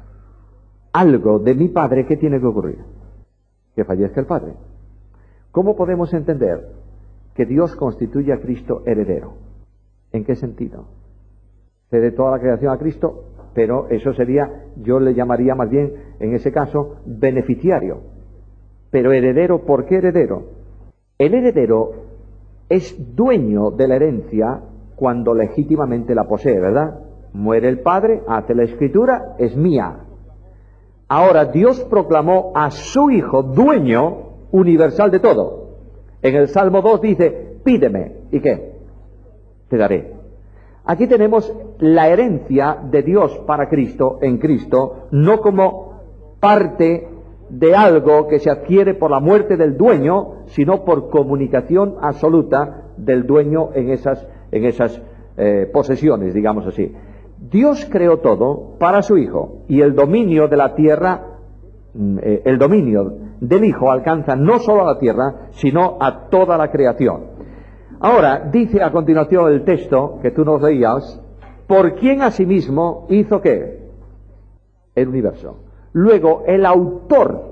algo de mi Padre, ¿qué tiene que ocurrir? Que fallezca el Padre. ¿Cómo podemos entender que Dios constituye a Cristo heredero? ¿En qué sentido? Cede toda la creación a Cristo, pero eso sería, yo le llamaría más bien, en ese caso, beneficiario. Pero heredero, ¿por qué heredero? El heredero es dueño de la herencia cuando legítimamente la posee, ¿verdad? Muere el padre, hace la escritura, es mía. Ahora Dios proclamó a su Hijo dueño universal de todo. En el Salmo 2 dice, pídeme, ¿y qué? Te daré. Aquí tenemos la herencia de Dios para Cristo, en Cristo, no como parte de algo que se adquiere por la muerte del dueño, sino por comunicación absoluta del dueño en esas posesiones, digamos así. Dios creó todo para su Hijo, y el dominio de la tierra, el dominio del Hijo alcanza no solo a la tierra, sino a toda la creación. Ahora, dice a continuación el texto que tú nos leías, ¿por quién asimismo hizo qué? El universo. Luego, el autor,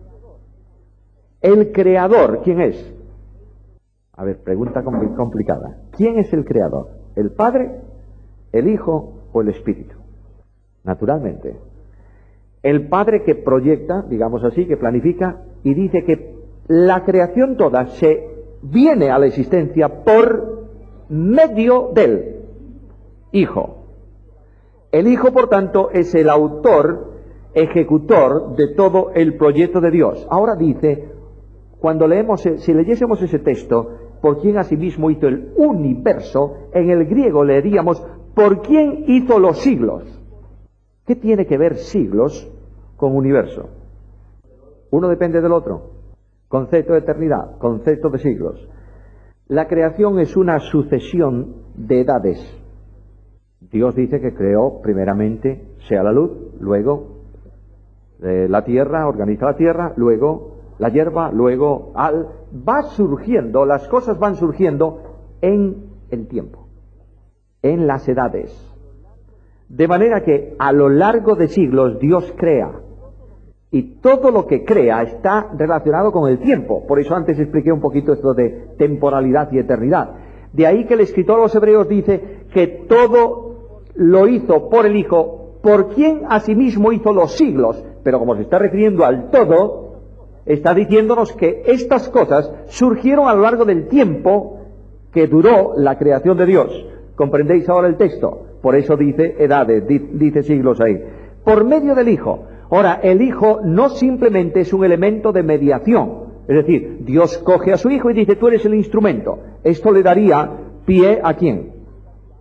el creador, ¿quién es? A ver, pregunta complicada. ¿Quién es el creador? ¿El Padre, el Hijo o el Espíritu? Naturalmente. El Padre que proyecta, digamos así, que planifica, y dice que la creación toda se viene a la existencia por medio del Hijo. El Hijo, por tanto, es el autor, ejecutor de todo el proyecto de Dios. Ahora dice, cuando leemos, si leyésemos ese texto, ¿por quién asimismo hizo el universo? En el griego leeríamos, ¿por quién hizo los siglos? ¿Qué tiene que ver siglos con universo? Uno depende del otro. Concepto de eternidad, concepto de siglos. La creación es una sucesión de edades. Dios dice que creó primeramente sea la luz, luego la tierra, organiza la tierra, luego la hierba, luego va surgiendo, las cosas van surgiendo en el tiempo, en las edades. De manera que a lo largo de siglos Dios crea. Y todo lo que crea está relacionado con el tiempo. Por eso antes expliqué un poquito esto de temporalidad y eternidad. De ahí que el escritor a los Hebreos dice que todo lo hizo por el Hijo, por quien asimismo hizo los siglos. Pero como se está refiriendo al todo, está diciéndonos que estas cosas surgieron a lo largo del tiempo que duró la creación de Dios. ¿Comprendéis ahora el texto? Por eso dice edades, dice siglos ahí. Por medio del Hijo. Ahora, el Hijo no simplemente es un elemento de mediación, es decir, Dios coge a su Hijo y dice, tú eres el instrumento. Esto le daría pie ¿a quién?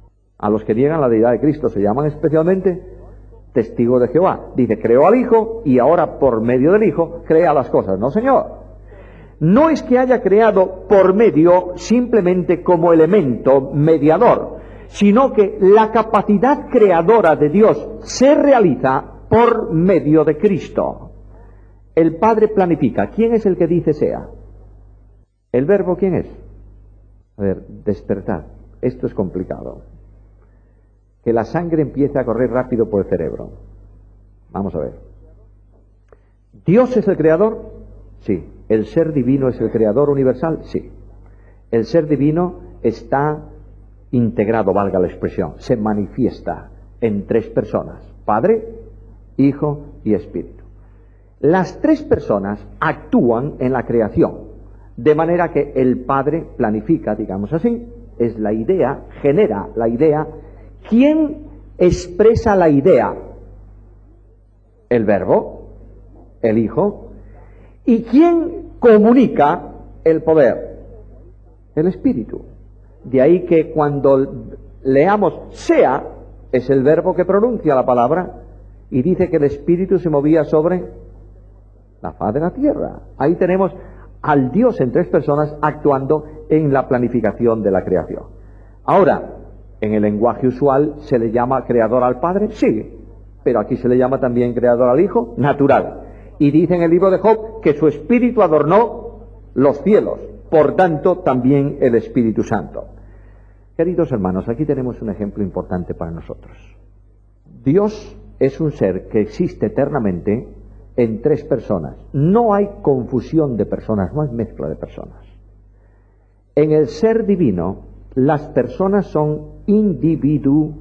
A los que niegan la deidad de Cristo se llaman especialmente testigos de Jehová. Dice, creó al Hijo y ahora por medio del Hijo crea las cosas. No, señor. No es que haya creado por medio simplemente como elemento mediador, sino que la capacidad creadora de Dios se realiza por medio de Cristo. El Padre planifica. ¿Quién es el que dice sea? ¿El Verbo quién es? A ver, despertad. Esto es complicado. Que la sangre empiece a correr rápido por el cerebro. Vamos a ver. ¿Dios es el creador? Sí. ¿El ser divino es el creador universal? Sí. El ser divino está integrado, valga la expresión, se manifiesta en tres personas: Padre, Hijo y Espíritu. Las tres personas actúan en la creación, de manera que el Padre planifica, digamos así, es la idea, genera la idea. ¿Quién expresa la idea? El Verbo, el Hijo. ¿Y quién comunica el poder? El Espíritu. De ahí que cuando leamos sea, es el Verbo que pronuncia la palabra y dice que el Espíritu se movía sobre la faz de la tierra. Ahí tenemos al Dios en tres personas actuando en la planificación de la creación. Ahora, en el lenguaje usual se le llama creador al Padre, sí, pero aquí se le llama también creador al Hijo, natural. Y dice en el libro de Job que su Espíritu adornó los cielos, por tanto también el Espíritu Santo. Queridos hermanos, aquí tenemos un ejemplo importante para nosotros. Dios es un ser que existe eternamente en tres personas. No hay confusión de personas, no hay mezcla de personas. En el ser divino, las personas son individuales,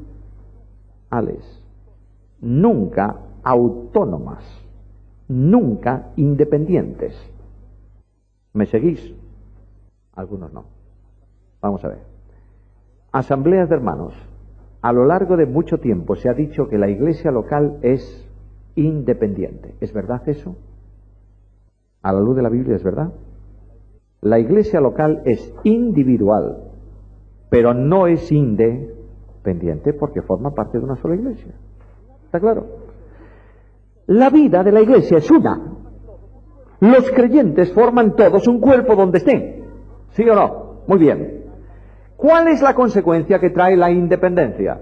nunca autónomas, nunca independientes. ¿Me seguís? Algunos no. Vamos a ver. Asambleas de hermanos. A lo largo de mucho tiempo se ha dicho que la iglesia local es independiente. ¿Es verdad eso? A la luz de la Biblia, ¿es verdad? La iglesia local es individual, pero no es independiente porque forma parte de una sola iglesia. ¿Está claro? La vida de la iglesia es una. Los creyentes forman todos un cuerpo donde estén. ¿Sí o no? Muy bien. ¿Cuál es la consecuencia que trae la independencia?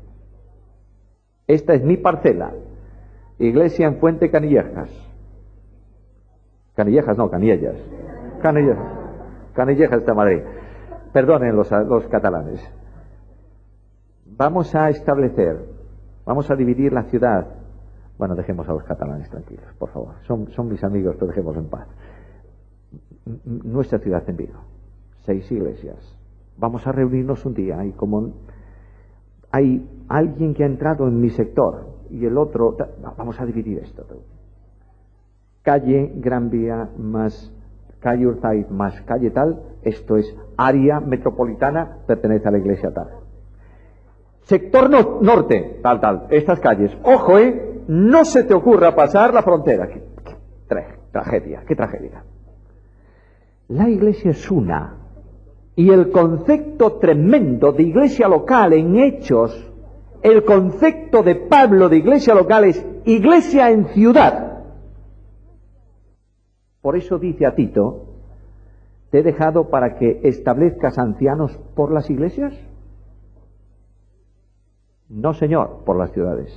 Esta es mi parcela. Iglesia en Fuente Canillejas. Canillejas, no, Canillas. Canillejas de Madrid. Perdonen los catalanes. Vamos a establecer, vamos a dividir la ciudad. Bueno, dejemos a los catalanes tranquilos, por favor. Son mis amigos, pero dejemos en paz. Nuestra ciudad en Vigo. 6 iglesias. Vamos a reunirnos un día y como hay alguien que ha entrado en mi sector y el otro, vamos a dividir esto. Calle Gran Vía más calle Urtaiz más calle tal, esto es área metropolitana, pertenece a la iglesia tal. Sector norte, tal, estas calles. Ojo, no se te ocurra pasar la frontera. Qué tragedia. La iglesia es una. Y el concepto tremendo de iglesia local en Hechos, el concepto de Pablo de iglesia local es iglesia en ciudad. Por eso dice a Tito, ¿te he dejado para que establezcas ancianos por las iglesias? No, señor, por las ciudades.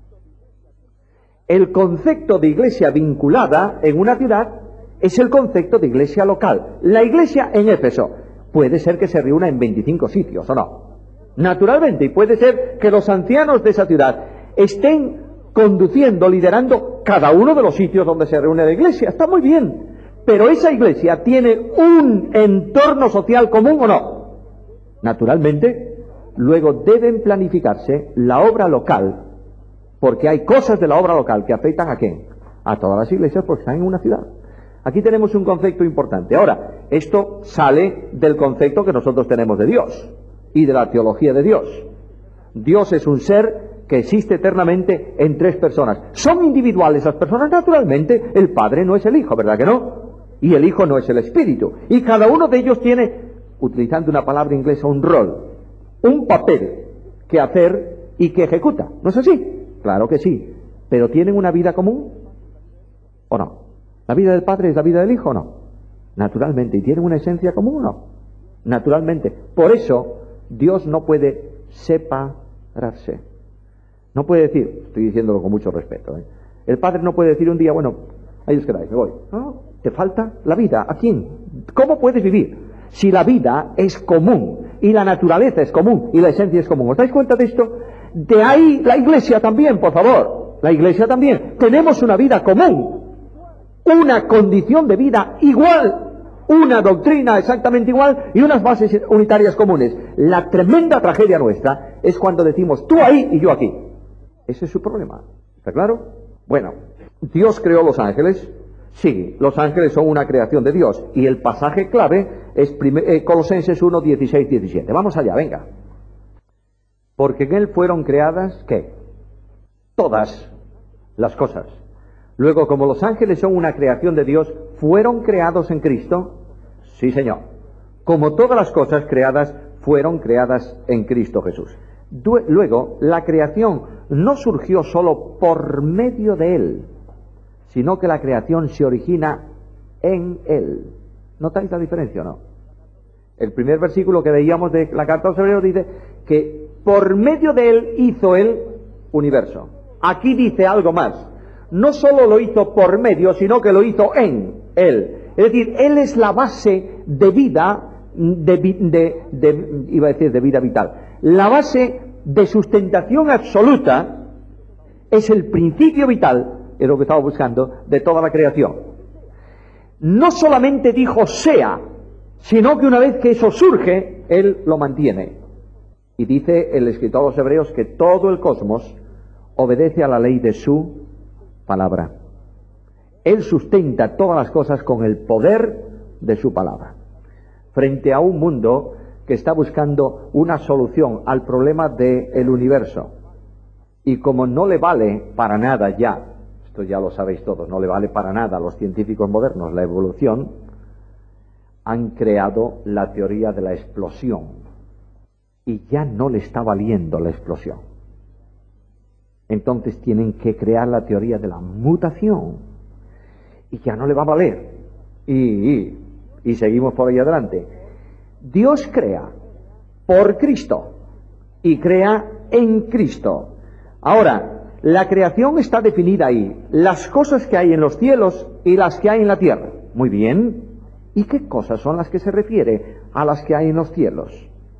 El concepto de iglesia vinculada en una ciudad es el concepto de iglesia local. La iglesia en Éfeso puede ser que se reúna en 25 sitios, ¿o no? Naturalmente, y puede ser que los ancianos de esa ciudad estén conduciendo, liderando cada uno de los sitios donde se reúne la iglesia. Está muy bien, pero esa iglesia tiene un entorno social común, ¿o no? Naturalmente, luego deben planificarse la obra local, porque hay cosas de la obra local que afectan ¿a quién? A todas las iglesias porque están en una ciudad. Aquí tenemos un concepto importante. Ahora, esto sale del concepto que nosotros tenemos de Dios y de la teología de Dios. Dios es un ser que existe eternamente en tres personas. ¿Son individuales las personas? Naturalmente, el Padre no es el Hijo, ¿verdad que no? Y el Hijo no es el Espíritu. Y cada uno de ellos tiene, utilizando una palabra inglesa, un rol, un papel que hacer y que ejecuta. ¿No es así? Claro que sí. ¿Pero tienen una vida común o no? ¿La vida del Padre es la vida del Hijo o no? Naturalmente. ¿Y tienen una esencia común o no? Naturalmente. Por eso Dios no puede separarse. No puede decir, estoy diciéndolo con mucho respeto, el Padre no puede decir un día, bueno, ahí os quedáis, me voy. No, te falta la vida. ¿A quién? ¿Cómo puedes vivir si la vida es común y la naturaleza es común y la esencia es común? ¿Os dais cuenta de esto? De ahí la Iglesia también, por favor. La Iglesia también. Tenemos una vida común, una condición de vida igual, una doctrina exactamente igual y unas bases unitarias comunes. La tremenda tragedia nuestra es cuando decimos tú ahí y yo aquí. Ese es su problema. ¿Está claro? Bueno, ¿Dios creó los ángeles? Sí, los ángeles son una creación de Dios. Y el pasaje clave es Colosenses 1, 16, 17. Vamos allá, venga. Porque en Él fueron creadas, ¿qué? Todas las cosas. Luego, como los ángeles son una creación de Dios, ¿fueron creados en Cristo? Sí, Señor. Como todas las cosas creadas, fueron creadas en Cristo Jesús. Luego, la creación no surgió solo por medio de Él, sino que la creación se origina en Él. ¿Notáis la diferencia o no? El primer versículo que veíamos de la carta a los Hebreos dice que por medio de Él hizo el universo. Aquí dice algo más. No solo lo hizo por medio, sino que lo hizo en Él. Es decir, Él es la base de vida, iba a decir de vida vital. La base de sustentación absoluta es el principio vital, es lo que estaba buscando, de toda la creación. No solamente dijo sea, sino que una vez que eso surge, Él lo mantiene. Y dice el escritor a los Hebreos que todo el cosmos obedece a la ley de su palabra. Él sustenta todas las cosas con el poder de su palabra. Frente a un mundo que está buscando una solución al problema del universo, y como no le vale para nada ya, esto ya lo sabéis todos, no le vale para nada a los científicos modernos la evolución, han creado la teoría de la explosión, y ya no le está valiendo la explosión. Entonces tienen que crear la teoría de la mutación, y ya no le va a valer. Y seguimos por ahí adelante. Dios crea por Cristo y crea en Cristo. Ahora, la creación está definida ahí, las cosas que hay en los cielos y las que hay en la tierra. Muy bien. ¿Y qué cosas son las que se refiere a las que hay en los cielos?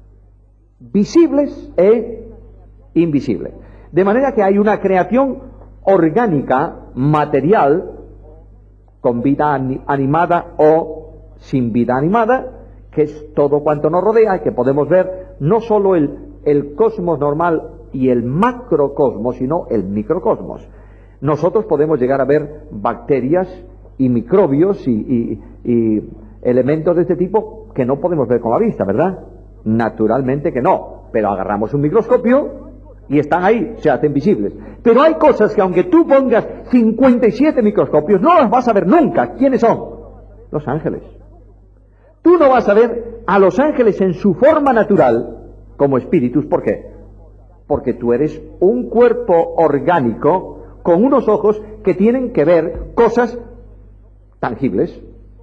Visibles e invisibles. De manera que hay una creación orgánica, material, con vida animada o sin vida animada, que es todo cuanto nos rodea, y que podemos ver no solo el cosmos normal y el macrocosmos, sino el microcosmos. Nosotros podemos llegar a ver bacterias y microbios y elementos de este tipo que no podemos ver con la vista, ¿verdad? Naturalmente que no, pero agarramos un microscopio y están ahí, se hacen visibles. Pero hay cosas que aunque tú pongas 57 microscopios, no las vas a ver nunca. ¿Quiénes son? Los ángeles. Tú no vas a ver a los ángeles en su forma natural como espíritus. ¿Por qué? Porque tú eres un cuerpo orgánico con unos ojos que tienen que ver cosas tangibles.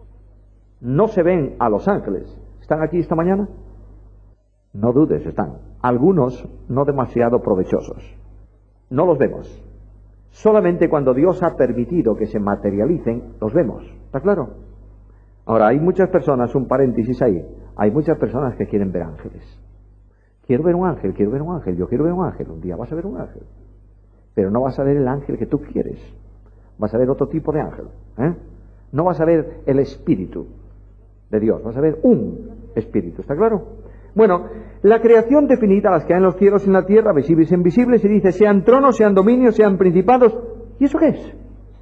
No se ven a los ángeles. ¿Están aquí esta mañana? No dudes, están. Algunos no demasiado provechosos. No los vemos. Solamente cuando Dios ha permitido que se materialicen, los vemos. ¿Está claro? Ahora, hay muchas personas, un paréntesis ahí, hay muchas personas que quieren ver ángeles. Quiero ver un ángel, quiero ver un ángel, yo quiero ver un ángel. Un día vas a ver un ángel. Pero no vas a ver el ángel que tú quieres. Vas a ver otro tipo de ángel. No vas a ver el espíritu de Dios, vas a ver un espíritu. ¿Está claro? Bueno, la creación definida, las que hay en los cielos y en la tierra, visibles e invisibles, y dice, sean tronos, sean dominios, sean principados. ¿Y eso qué es?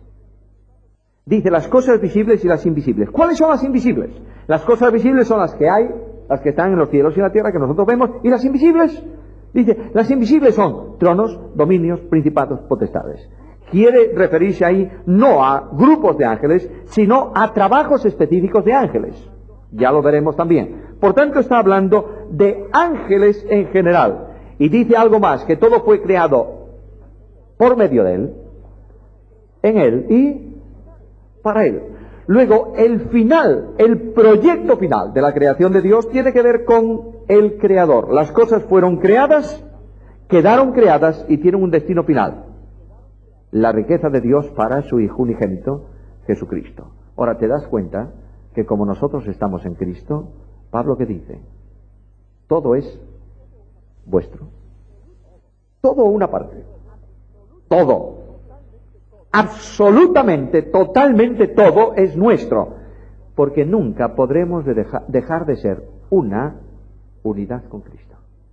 Dice las cosas visibles y las invisibles. ¿Cuáles son las invisibles? Las cosas visibles son las que hay, las que están en los cielos y en la tierra, que nosotros vemos. ¿Y las invisibles? Dice, las invisibles son tronos, dominios, principados, potestades. Quiere referirse ahí no a grupos de ángeles, sino a trabajos específicos de ángeles. Ya lo veremos también. Por tanto, está hablando de ángeles en general. Y dice algo más, que todo fue creado por medio de Él, en Él y para Él. Luego, el final, el proyecto final de la creación de Dios tiene que ver con el Creador. Las cosas fueron creadas, quedaron creadas y tienen un destino final. La riqueza de Dios para su Hijo unigénito, Jesucristo. Ahora, ¿te das cuenta que como nosotros estamos en Cristo, Pablo qué dice? Todo es vuestro. Todo una parte. Todo. Absolutamente, totalmente todo es nuestro. Porque nunca podremos dejar de ser una unidad con Cristo.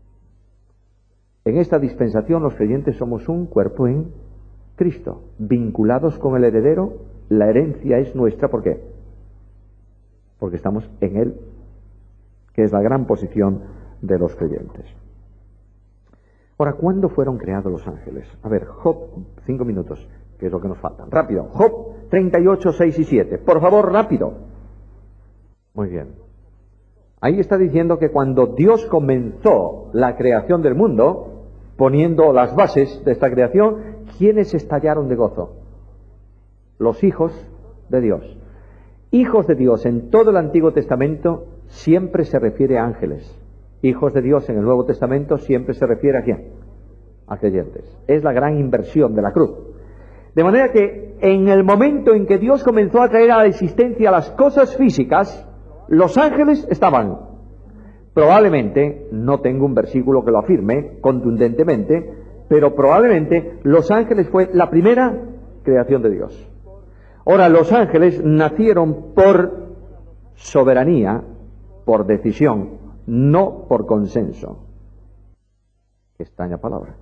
En esta dispensación los creyentes somos un cuerpo en Cristo, vinculados con el heredero. La herencia es nuestra, ¿por qué? Porque estamos en Él, que es la gran posición de los creyentes. Ahora, ¿cuándo fueron creados los ángeles? A ver, Job, 5 minutos, que es lo que nos faltan. Rápido, Job 38, 6 y 7. Por favor, rápido. Muy bien. Ahí está diciendo que cuando Dios comenzó la creación del mundo, poniendo las bases de esta creación, ¿quiénes estallaron de gozo? Los hijos de Dios. Hijos de Dios en todo el Antiguo Testamento siempre se refiere a ángeles. Hijos de Dios en el Nuevo Testamento siempre se refiere a ¿quién? A creyentes. Es la gran inversión de la cruz. De manera que en el momento en que Dios comenzó a traer a la existencia las cosas físicas, los ángeles estaban. Probablemente, no tengo un versículo que lo afirme contundentemente, pero probablemente los ángeles fue la primera creación de Dios. Ahora, los ángeles nacieron por soberanía, por decisión, no por consenso. Qué extraña palabra.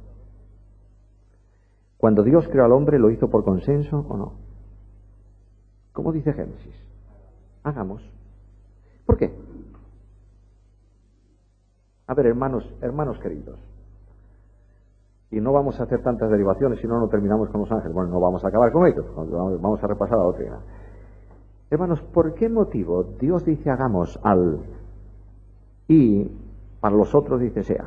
Cuando Dios creó al hombre, ¿lo hizo por consenso o no? ¿Cómo dice Génesis? Hagamos. ¿Por qué? A ver, hermanos queridos, y no vamos a hacer tantas derivaciones si no terminamos con los ángeles. Bueno, no vamos a acabar con ellos, vamos a repasar la doctrina. Hermanos, ¿por qué motivo Dios dice hagamos al y para los otros dice sea?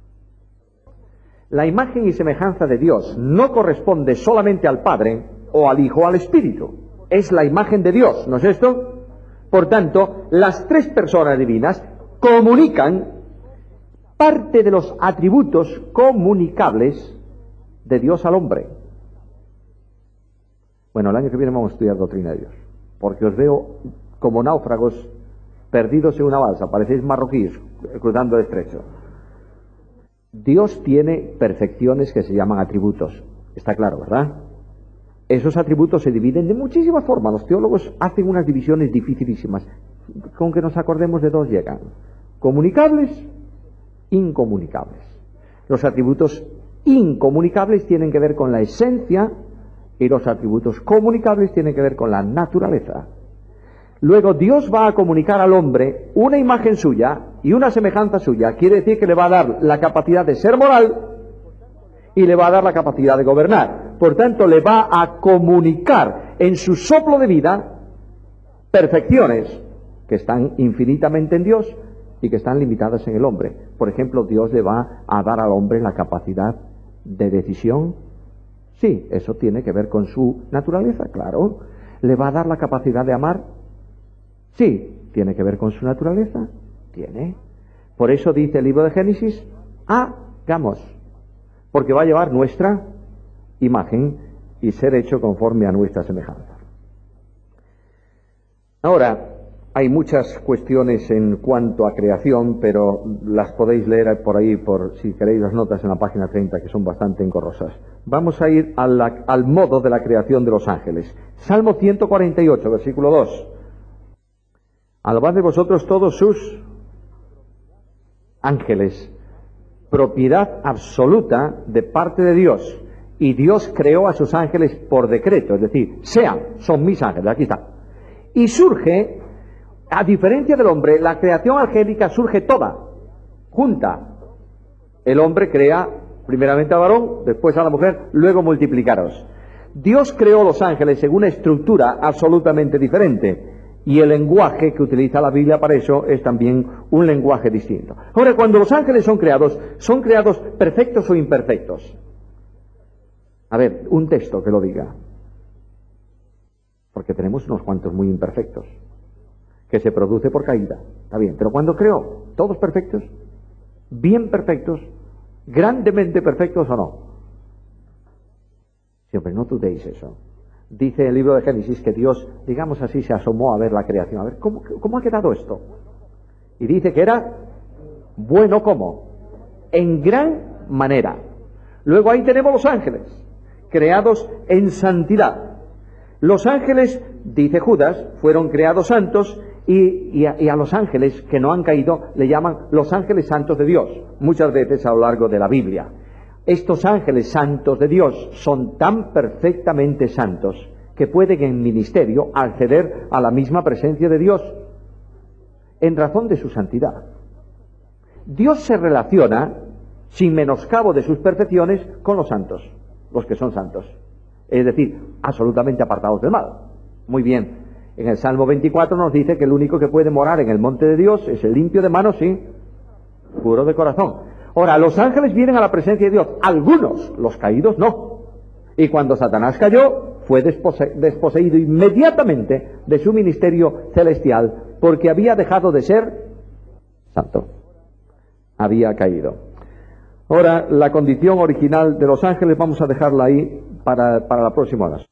La imagen y semejanza de Dios no corresponde solamente al Padre o al Hijo o al Espíritu. Es la imagen de Dios, ¿no es esto? Por tanto, las tres personas divinas comunican parte de los atributos comunicables de Dios al hombre. Bueno, el año que viene vamos a estudiar doctrina de Dios, porque os veo como náufragos perdidos en una balsa, parecéis marroquíes cruzando el estrecho. Dios tiene perfecciones que se llaman atributos, está claro, ¿verdad? Esos atributos se dividen de muchísimas formas. Los teólogos hacen unas divisiones dificilísimas. Con que nos acordemos de dos llegan: comunicables, incomunicables. Los atributos incomunicables tienen que ver con la esencia y los atributos comunicables tienen que ver con la naturaleza. Luego Dios va a comunicar al hombre una imagen suya y una semejanza suya. Quiere decir que le va a dar la capacidad de ser moral y le va a dar la capacidad de gobernar. Por tanto, le va a comunicar en su soplo de vida perfecciones que están infinitamente en Dios y que están limitadas en el hombre. Por ejemplo, Dios le va a dar al hombre la capacidad de decisión. Sí, eso tiene que ver con su naturaleza, claro. ¿Le va a dar la capacidad de amar? Sí, tiene que ver con su naturaleza. Tiene. Por eso dice el libro de Génesis, hagamos, porque va a llevar nuestra imagen y ser hecho conforme a nuestra semejanza. Ahora, hay muchas cuestiones en cuanto a creación, pero las podéis leer por ahí, si queréis las notas en la página 30, que son bastante engorrosas. Vamos a ir al modo de la creación de los ángeles. Salmo 148, versículo 2. Alabad de vosotros todos sus ángeles, propiedad absoluta de parte de Dios. Y Dios creó a sus ángeles por decreto, es decir, son mis ángeles, aquí está. Y surge, a diferencia del hombre, la creación angélica surge toda, junta. El hombre crea primeramente al varón, después a la mujer, luego multiplicaros. Dios creó los ángeles en una estructura absolutamente diferente. Y el lenguaje que utiliza la Biblia para eso es también un lenguaje distinto. Ahora, cuando los ángeles son creados perfectos o imperfectos. A ver, un texto que lo diga. Porque tenemos unos cuantos muy imperfectos, que se produce por caída. Está bien, pero cuando creó, ¿todos perfectos? ¿Bien perfectos? ¿Grandemente perfectos o no? Siempre no dudéis eso. Dice el libro de Génesis que Dios, digamos así, se asomó a ver la creación. A ver, ¿cómo ha quedado esto? Y dice que era bueno como, en gran manera. Luego ahí tenemos los ángeles, creados en santidad. Los ángeles, dice Judas, fueron creados santos y a los ángeles que no han caído le llaman los ángeles santos de Dios, muchas veces a lo largo de la Biblia. Estos ángeles santos de Dios son tan perfectamente santos que pueden en ministerio acceder a la misma presencia de Dios en razón de su santidad. Dios se relaciona, sin menoscabo de sus perfecciones, con los santos, los que son santos. Es decir, absolutamente apartados del mal. Muy bien, en el Salmo 24 nos dice que el único que puede morar en el monte de Dios es el limpio de manos y puro de corazón. Ahora, los ángeles vienen a la presencia de Dios, algunos, los caídos no. Y cuando Satanás cayó, fue desposeído inmediatamente de su ministerio celestial, porque había dejado de ser santo. Había caído. Ahora, la condición original de los ángeles vamos a dejarla ahí para la próxima hora.